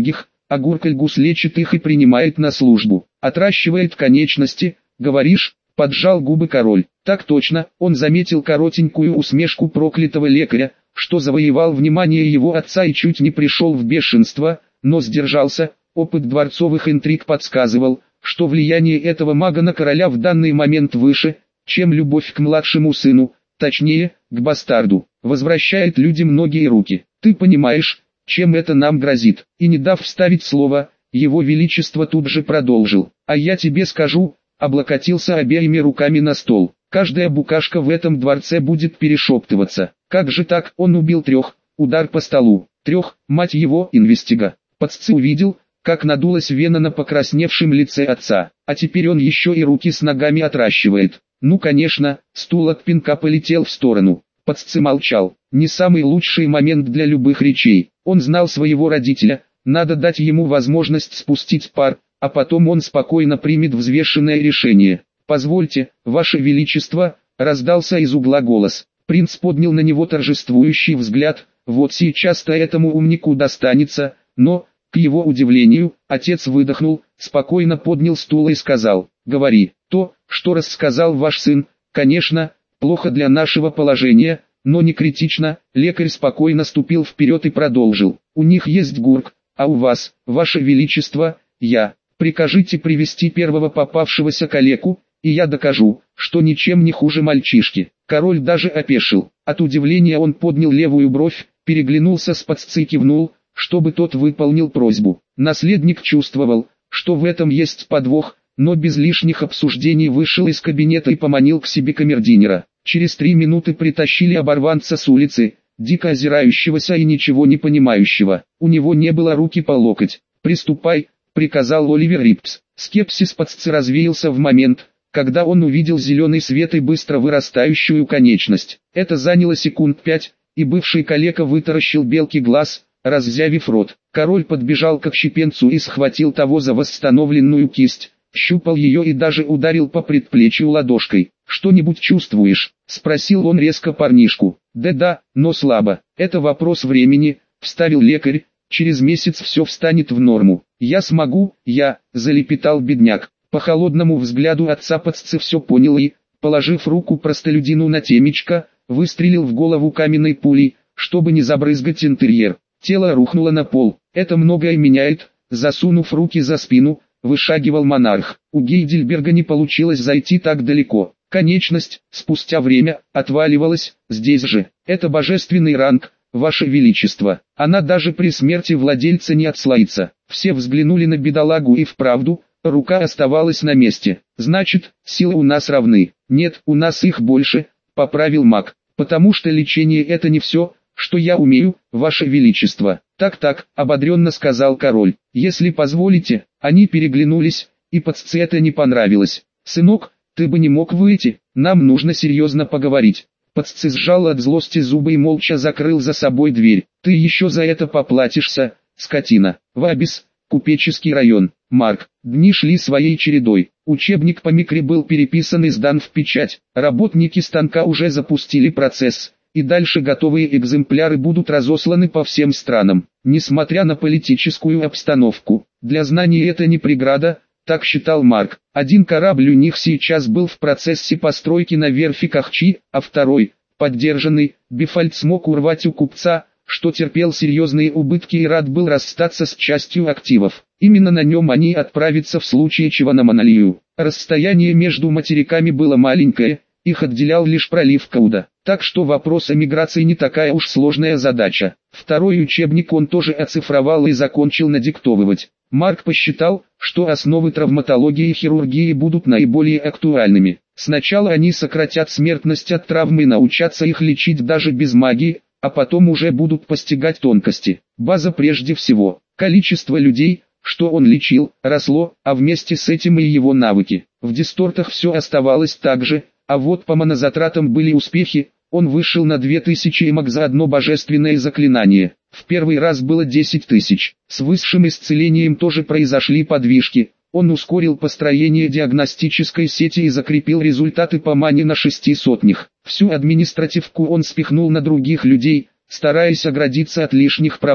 а Гуркальгус лечит их и принимает на службу. Отращивает конечности, говоришь? Поджал губы король. Так точно, он заметил коротенькую усмешку проклятого лекаря, что завоевал внимание его отца и чуть не пришел в бешенство, но сдержался. Опыт дворцовых интриг подсказывал, что влияние этого мага на короля в данный момент выше, чем любовь к младшему сыну, точнее, к бастарду. Возвращает людям многие руки. Ты понимаешь, чем это нам грозит? И не дав вставить слово, его величество тут же продолжил. А я тебе скажу, облокотился обеими руками на стол. Каждая букашка в этом дворце будет перешептываться. Как же так? Он убил трех. Удар по столу. Трех, мать его, инвестига. Паццы увидел, как надулась вена на покрасневшем лице отца. А теперь он еще и руки с ногами отращивает. Ну конечно, стул от пинка полетел в сторону. Паццы молчал. Не самый лучший момент для любых речей. Он знал своего родителя, надо дать ему возможность спустить пар, а потом он спокойно примет взвешенное решение. «Позвольте, ваше величество», — раздался из угла голос. Принц поднял на него торжествующий взгляд. Вот сейчас-то этому умнику достанется, но, к его удивлению, отец выдохнул, спокойно поднял стул и сказал: «Говори, то, что рассказал ваш сын, конечно, плохо для нашего положения, но не критично». Лекарь спокойно ступил вперед и продолжил: «У них есть Гурк, а у вас, ваше величество, я. Прикажите привести первого попавшегося калеку, и я докажу, что ничем не хуже мальчишки». Король даже опешил. От удивления он поднял левую бровь, переглянулся с Пацци и кивнул, чтобы тот выполнил просьбу. Наследник чувствовал, что в этом есть подвох, но без лишних обсуждений вышел из кабинета и поманил к себе камердинера. Через три минуты притащили оборванца с улицы, дико озирающегося и ничего не понимающего. У него не было руки по локоть. «Приступай», — приказал Оливер Рипс. Скепсис Пацци развеялся в момент, когда он увидел зеленый свет и быстро вырастающую конечность. Это заняло секунд пять, и бывший калека вытаращил белке глаз, раззявив рот. Король подбежал к отщепенцу и схватил того за восстановленную кисть, щупал ее и даже ударил по предплечью ладошкой. «Что-нибудь чувствуешь?» — спросил он резко парнишку. «Да-да, но слабо. Это вопрос времени», — вставил лекарь. «Через месяц все встанет в норму». «Я смогу, я», — залепетал бедняк. По холодному взгляду отца Пацци все понял и, положив руку простолюдину на темечко, выстрелил в голову каменной пулей, чтобы не забрызгать интерьер. Тело рухнуло на пол. «Это многое меняет», — засунув руки за спину, вышагивал монарх. У Гейдельберга не получилось зайти так далеко. Конечность, спустя время, отваливалась, здесь же. «Это божественный ранг, ваше величество. Она даже при смерти владельца не отслоится». Все взглянули на бедолагу и вправду, рука оставалась на месте. «Значит, силы у нас равны». «Нет, у нас их больше», — поправил маг. «Потому что лечение — это не все, что я умею, ваше величество». «Так-так», — ободренно сказал король. «Если позволите». Они переглянулись, и Пацци это не понравилось. «Сынок, ты бы не мог выйти, нам нужно серьезно поговорить». Пацци сжал от злости зубы и молча закрыл за собой дверь. «Ты еще за это поплатишься, скотина». Вабис, купеческий район. Марк. Дни шли своей чередой. Учебник по микре был переписан и сдан в печать. Работники станка уже запустили процесс, и дальше готовые экземпляры будут разосланы по всем странам. Несмотря на политическую обстановку, для знаний это не преграда, так считал Марк. Один корабль у них сейчас был в процессе постройки на верфи Кахчи, а второй, поддержанный, Бефальд смог урвать у купца, что терпел серьезные убытки и рад был расстаться с частью активов. Именно на нем они отправятся в случае чего на Монолию. Расстояние между материками было маленькое, их отделял лишь пролив Кауда. Так что вопрос о миграции не такая уж сложная задача. Второй учебник он тоже оцифровал и закончил надиктовывать. Марк посчитал, что основы травматологии и хирургии будут наиболее актуальными. Сначала они сократят смертность от травм и научатся их лечить даже без магии, а потом уже будут постигать тонкости. База прежде всего. Количество людей, что он лечил, росло, а вместе с этим и его навыки. В дистортах все оставалось так же, а вот по монозатратам были успехи. Он вышел на две тысячи эмок за одно божественное заклинание. В первый раз было десять тысяч. С высшим исцелением тоже произошли подвижки. Он ускорил построение диагностической сети и закрепил результаты по мане на шести сотнях. Всю административку он спихнул на других людей, стараясь оградиться от лишних проблем.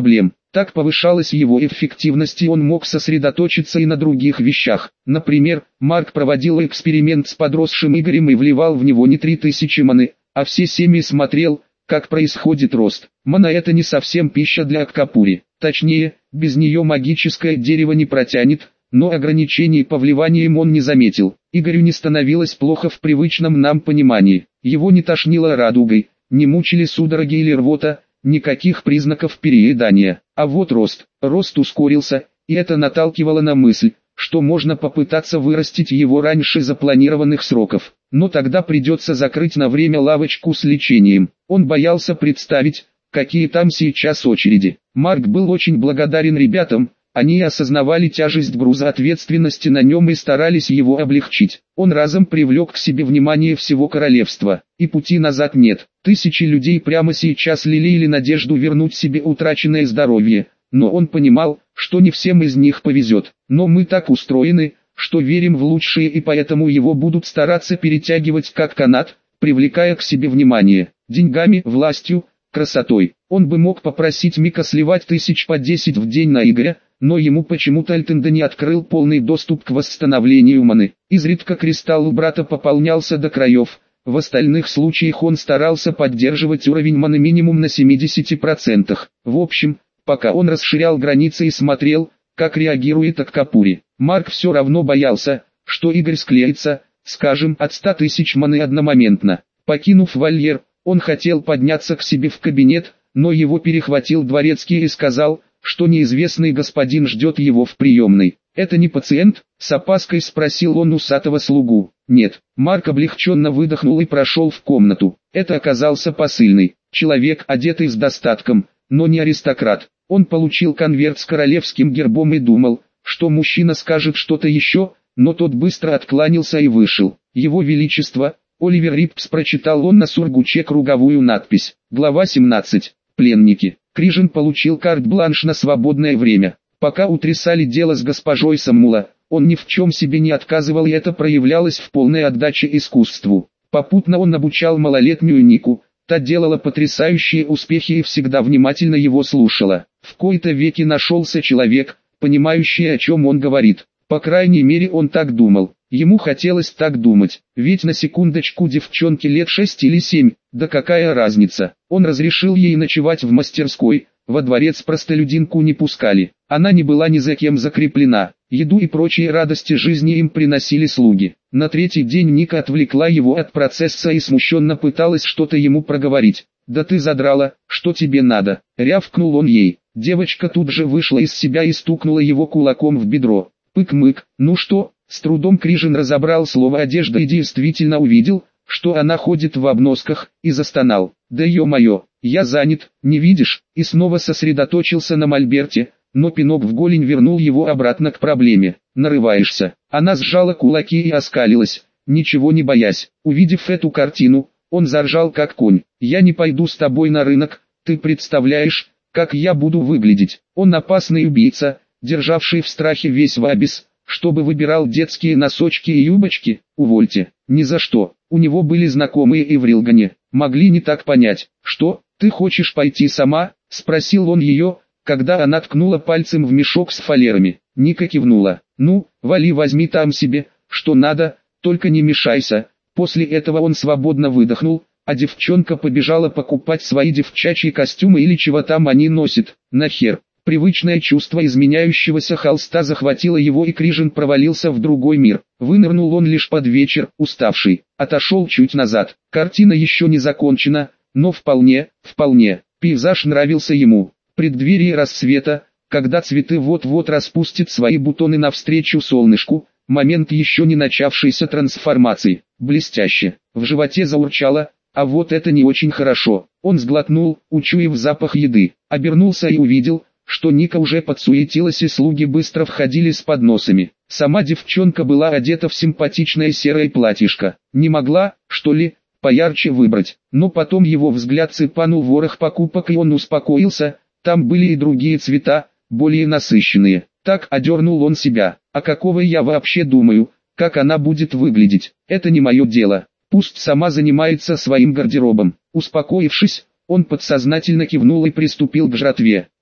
Так повышалась его эффективность, и он мог сосредоточиться и на других вещах. Например, Марк проводил эксперимент с подросшим Игорем и вливал в него не три тысячи маны, а все семь, и смотрел, как происходит рост. Мана — это не совсем пища для Аккапури. Точнее, без нее магическое дерево не протянет, но ограничений по вливаниям он не заметил. Игорю не становилось плохо в привычном нам понимании. Его не тошнило радугой, не мучили судороги или рвота, никаких признаков переедания. А вот рост. Рост ускорился, и это наталкивало на мысль, что можно попытаться вырастить его раньше запланированных сроков. Но тогда придется закрыть на время лавочку с лечением. Он боялся представить, какие там сейчас очереди. Марк был очень благодарен ребятам, они осознавали тяжесть груза ответственности на нем и старались его облегчить. Он разом привлек к себе внимание всего королевства, и пути назад нет. Тысячи людей прямо сейчас лелеяли надежду вернуть себе утраченное здоровье, но он понимал, что не всем из них повезет. Но мы так устроены, что верим в лучшее, и поэтому его будут стараться перетягивать как канат, привлекая к себе внимание, деньгами, властью, красотой. Он бы мог попросить Мика сливать тысяч по десять в день на Игоря, но ему почему-то Альтенда не открыл полный доступ к восстановлению маны. Изредка кристалл у брата пополнялся до краев, в остальных случаях он старался поддерживать уровень маны минимум на семидесяти процентах. В общем, пока он расширял границы и смотрел, как реагирует Аккапури, Марк все равно боялся, что Игорь склеится, скажем, от ста тысяч маны одномоментно. Покинув вольер, он хотел подняться к себе в кабинет, но его перехватил дворецкий и сказал, что неизвестный господин ждет его в приемной. «Это не пациент?» — с опаской спросил он усатого слугу. «Нет». Марк облегченно выдохнул и прошел в комнату. Это оказался посыльный, человек, одетый с достатком, но не аристократ. Он получил конверт с королевским гербом и думал, что мужчина скажет что-то еще, но тот быстро откланялся и вышел. «Его Величество, Оливер Рипс», прочитал он на сургуче круговую надпись. Глава семнадцать. Пленники. Крижин получил карт-бланш на свободное время. Пока утрясали дело с госпожой Саммула, он ни в чем себе не отказывал, и это проявлялось в полной отдаче искусству. Попутно он обучал малолетнюю Нику, та делала потрясающие успехи и всегда внимательно его слушала. В кои-то веки нашелся человек, понимающий, о чем он говорит. По крайней мере, он так думал. Ему хотелось так думать, ведь на секундочку девчонке лет шесть или семь, да какая разница. Он разрешил ей ночевать в мастерской, во дворец простолюдинку не пускали. Она не была ни за кем закреплена, еду и прочие радости жизни им приносили слуги. На третий день Ника отвлекла его от процесса и смущенно пыталась что-то ему проговорить. «Да ты задрала, что тебе надо?» — рявкнул он ей. Девочка тут же вышла из себя и стукнула его кулаком в бедро. Пык-мык. «Ну что?» С трудом Крижин разобрал слово «одежда» и действительно увидел, что она ходит в обносках, и застонал. «Да ё-моё, я занят, не видишь?» И снова сосредоточился на мольберте, но пинок в голень вернул его обратно к проблеме. «Нарываешься». Она сжала кулаки и оскалилась, ничего не боясь. Увидев эту картину, он заржал как конь. «Я не пойду с тобой на рынок, ты представляешь, как я буду выглядеть?» Он опасный убийца, державший в страхе весь Вабис, чтобы выбирал детские носочки и юбочки. Увольте. Ни за что. У него были знакомые и в Рилгане, могли не так понять. «Что, ты хочешь пойти сама?» — спросил он ее, когда она ткнула пальцем в мешок с фалерами. Ника кивнула. «Ну, вали, возьми там себе, что надо, только не мешайся». После этого он свободно выдохнул, а девчонка побежала покупать свои девчачьи костюмы или чего там они носят. Нахер. Привычное чувство изменяющегося холста захватило его, и Крижин провалился в другой мир. Вынырнул он лишь под вечер, уставший, отошел чуть назад. Картина еще не закончена, но вполне, вполне. Пейзаж нравился ему. Преддверие рассвета, когда цветы вот-вот распустят свои бутоны навстречу солнышку, момент еще не начавшейся трансформации. Блестяще. В животе заурчало, а вот это не очень хорошо. Он сглотнул, учуяв запах еды, обернулся и увидел, что Ника уже подсуетилась, и слуги быстро входили с подносами. Сама девчонка была одета в симпатичное серое платьишко. Не могла, что ли, поярче выбрать. Но потом его взгляд цепанул ворох покупок, и он успокоился. Там были и другие цвета, более насыщенные. Так одернул он себя. А какого я вообще думаю, как она будет выглядеть? Это не мое дело. Пусть сама занимается своим гардеробом. Успокоившись, он подсознательно кивнул и приступил к жратве.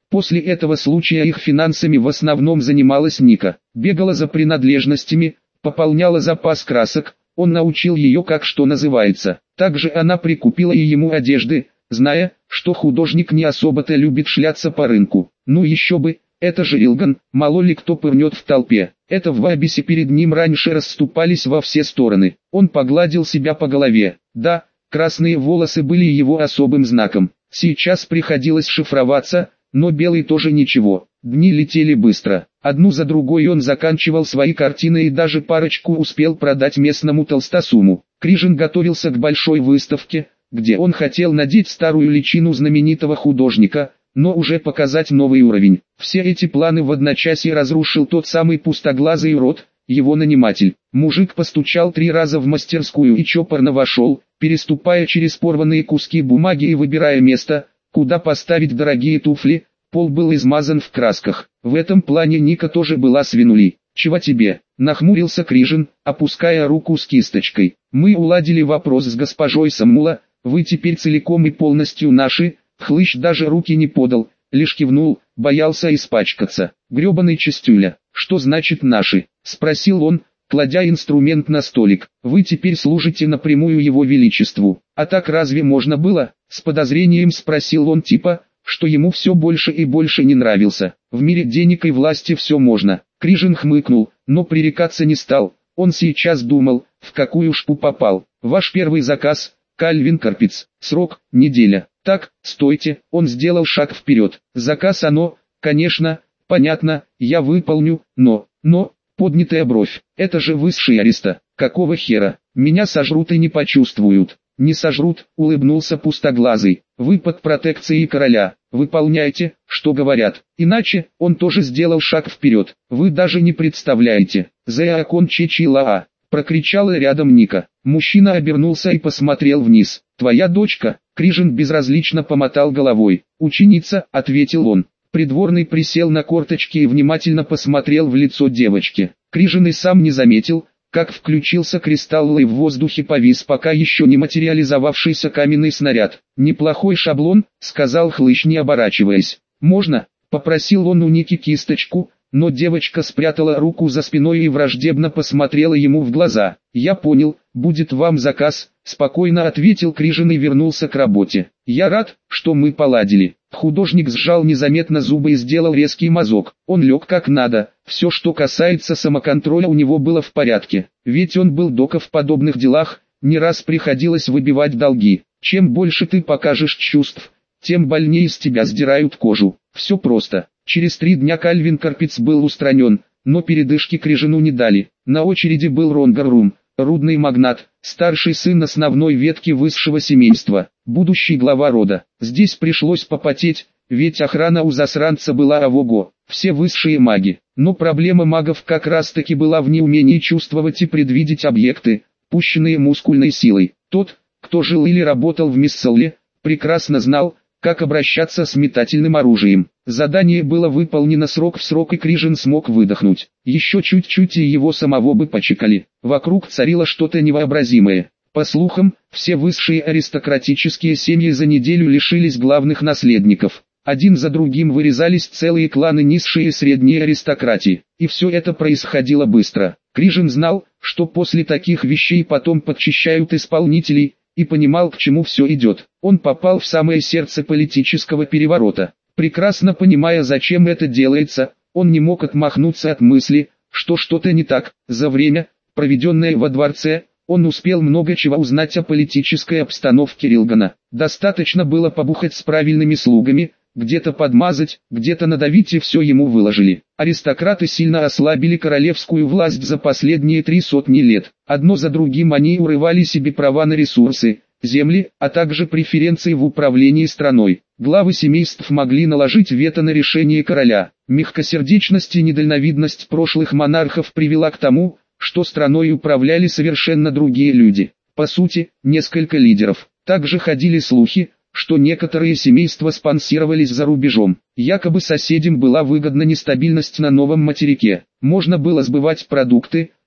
После этого случая их финансами в основном занималась Ника. Бегала за принадлежностями, пополняла запас красок, он научил ее как что называется. Также она прикупила и ему одежды, зная, что художник не особо-то любит шляться по рынку. Ну еще бы, это же Илган, мало ли кто пырнет в толпе. Это в Вабисе перед ним раньше расступались во все стороны. Он погладил себя по голове. Да, красные волосы были его особым знаком. Сейчас приходилось шифроваться, но белый тоже ничего. Дни летели быстро. Одну за другой он заканчивал свои картины и даже парочку успел продать местному толстосуму. Крижин готовился к большой выставке, где он хотел надеть старую личину знаменитого художника, но уже показать новый уровень. Все эти планы в одночасье разрушил тот самый пустоглазый урод, его наниматель. Мужик постучал три раза в мастерскую и чопорно вошел, переступая через порванные куски бумаги и выбирая место, куда поставить дорогие туфли. Пол был измазан в красках. В этом плане Ника тоже была свинули. «Чего тебе?» – нахмурился Крижин, опуская руку с кисточкой. «Мы уладили вопрос с госпожой Самула, вы теперь целиком и полностью наши». Хлыщ даже руки не подал, лишь кивнул, боялся испачкаться. «Гребаный чистюля, что значит наши?» – спросил он, кладя инструмент на столик. «Вы теперь служите напрямую его величеству. А так разве можно было?» – с подозрением спросил он типа, что ему все больше и больше не нравился. «В мире денег и власти все можно». Крижин хмыкнул, но пререкаться не стал. Он сейчас думал, в какую шпу попал. «Ваш первый заказ, Кальвин Карпиц. Срок – неделя». «Так, стойте», он сделал шаг вперед. «Заказ оно, конечно, понятно, я выполню, но, но, поднятая бровь, это же высший ареста, какого хера, меня сожрут и не почувствуют». «Не сожрут», улыбнулся пустоглазый, «вы под протекцией короля, выполняйте, что говорят, иначе», он тоже сделал шаг вперед, «вы даже не представляете, Зеакон Чечилаа», прокричала рядом Ника. Мужчина обернулся и посмотрел вниз. «Твоя дочка?» Крижин безразлично помотал головой. «Ученица», — ответил он. Придворный присел на корточки и внимательно посмотрел в лицо девочки. Крижин и сам не заметил, как включился кристалл и в воздухе повис пока еще не материализовавшийся каменный снаряд. «Неплохой шаблон», — сказал Хлыщ, не оборачиваясь. «Можно?» — попросил он у Ники кисточку, но девочка спрятала руку за спиной и враждебно посмотрела ему в глаза. «Я понял, будет вам заказ», — спокойно ответил Крижин и вернулся к работе. «Я рад, что мы поладили». Художник сжал незаметно зубы и сделал резкий мазок. Он лег как надо, все что касается самоконтроля у него было в порядке. Ведь он был дока в подобных делах, не раз приходилось выбивать долги. Чем больше ты покажешь чувств, тем больнее с тебя сдирают кожу. Все просто. Через три дня Кальвин Карпиц был устранен, но передышки Крижину не дали. На очереди был Ронгар Рум, рудный магнат, старший сын основной ветки высшего семейства, будущий глава рода. Здесь пришлось попотеть, ведь охрана у засранца была ого-го, все высшие маги. Но проблема магов как раз таки была в неумении чувствовать и предвидеть объекты, пущенные мускульной силой. Тот, кто жил или работал в Мисселле, прекрасно знал, как обращаться с метательным оружием. Задание было выполнено срок в срок и Крижин смог выдохнуть. Еще чуть-чуть и его самого бы почекали. Вокруг царило что-то невообразимое. По слухам, все высшие аристократические семьи за неделю лишились главных наследников. Один за другим вырезались целые кланы низшей и средней аристократии. И все это происходило быстро. Крижин знал, что после таких вещей потом подчищают исполнителей, и понимал, к чему все идет. Он попал в самое сердце политического переворота. Прекрасно понимая, зачем это делается, он не мог отмахнуться от мысли, что что-то не так. За время, проведенное во дворце, он успел много чего узнать о политической обстановке Рилгана. Достаточно было побухать с правильными слугами, где-то подмазать, где-то надавить, и все ему выложили. Аристократы сильно ослабили королевскую власть за последние три сотни лет. Одно за другим они урывали себе права на ресурсы, земли, а также преференции в управлении страной. Главы семейств могли наложить вето на решение короля. Мягкосердечность и недальновидность прошлых монархов привела к тому, что страной управляли совершенно другие люди. По сути, несколько лидеров. Также ходили слухи, что некоторые семейства спонсировались за рубежом. Якобы соседям была выгодна нестабильность на новом материке. Можно было сбывать продукты,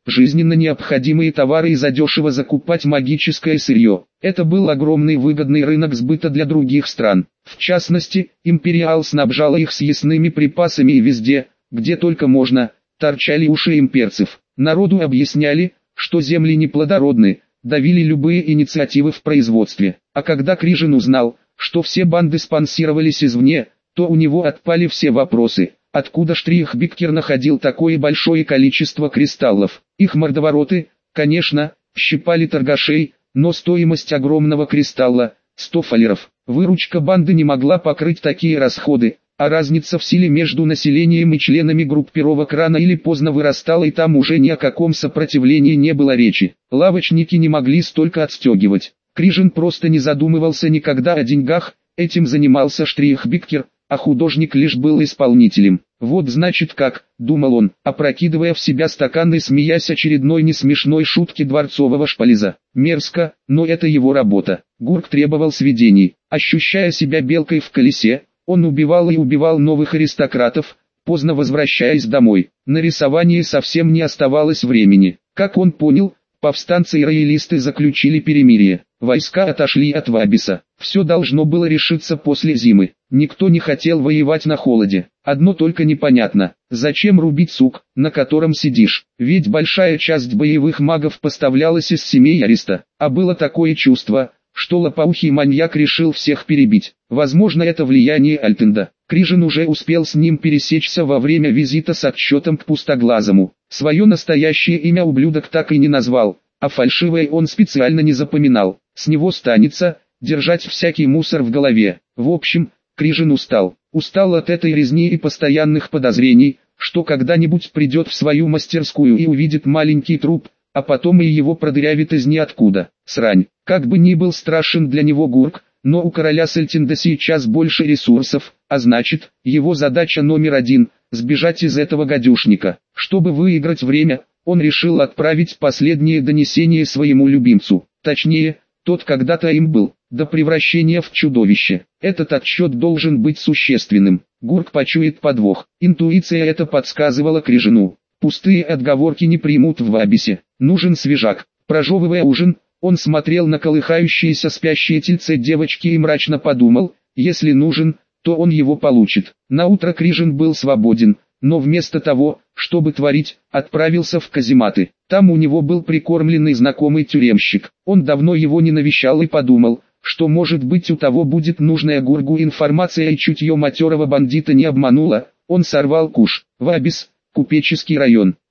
жизненно необходимые товары и задешево закупать магическое сырье. Это был огромный выгодный рынок сбыта для других стран. В частности, Империал снабжала их съестными припасами и везде, где только можно, торчали уши имперцев. Народу объясняли, что земли неплодородны, давили любые инициативы в производстве. А когда Крижин узнал, что все банды спонсировались извне, то у него отпали все вопросы. Откуда Штрихбеккер находил такое большое количество кристаллов? Их мордовороты, конечно, щипали торгашей, но стоимость огромного кристалла – сто фалеров. Выручка банды не могла покрыть такие расходы, а разница в силе между населением и членами группировок рано или поздно вырастала, и там уже ни о каком сопротивлении не было речи. Лавочники не могли столько отстегивать. Крижин просто не задумывался никогда о деньгах, этим занимался Штрихбеккер, а художник лишь был исполнителем. Вот значит как, думал он, опрокидывая в себя стакан и смеясь очередной несмешной шутке дворцового шпалеза. Мерзко, но это его работа. Гурк требовал сведений. Ощущая себя белкой в колесе, он убивал и убивал новых аристократов, поздно возвращаясь домой. На рисование совсем не оставалось времени. Как он понял, повстанцы и роялисты заключили перемирие. Войска отошли от Вабиса. Все должно было решиться после зимы. Никто не хотел воевать на холоде. Одно только непонятно, зачем рубить сук, на котором сидишь? Ведь большая часть боевых магов поставлялась из семей Ариста. А было такое чувство, что лопоухий маньяк решил всех перебить. Возможно, это влияние Альтенда. Крижин уже успел с ним пересечься во время визита с отчетом к Пустоглазому. Свое настоящее имя ублюдок так и не назвал, а фальшивое он специально не запоминал. С него станется держать всякий мусор в голове. В общем, Крижин устал. Устал от этой резни и постоянных подозрений, что когда-нибудь придет в свою мастерскую и увидит маленький труп, а потом и его продырявит из ниоткуда. Срань. Как бы ни был страшен для него Гурк, но у короля Сальтинда сейчас больше ресурсов, а значит, его задача номер один – сбежать из этого гадюшника. Чтобы выиграть время, он решил отправить последнее донесение своему любимцу. Точнее, тот когда-то им был, до превращения в чудовище. Этот отчет должен быть существенным. Гурк почует подвох. Интуиция это подсказывала Крижину. Пустые отговорки не примут в Вабисе. Нужен свежак. Прожевывая ужин, он смотрел на колыхающееся спящее тельце девочки и мрачно подумал, если нужен, то он его получит. Наутро Крижин был свободен, но вместо того, чтобы творить, отправился в казематы. Там у него был прикормленный знакомый тюремщик. Он давно его не навещал и подумал, что может быть у того будет нужная Гургу информация, и чутье матерого бандита не обмануло. Он сорвал куш. Вабис, купеческий район.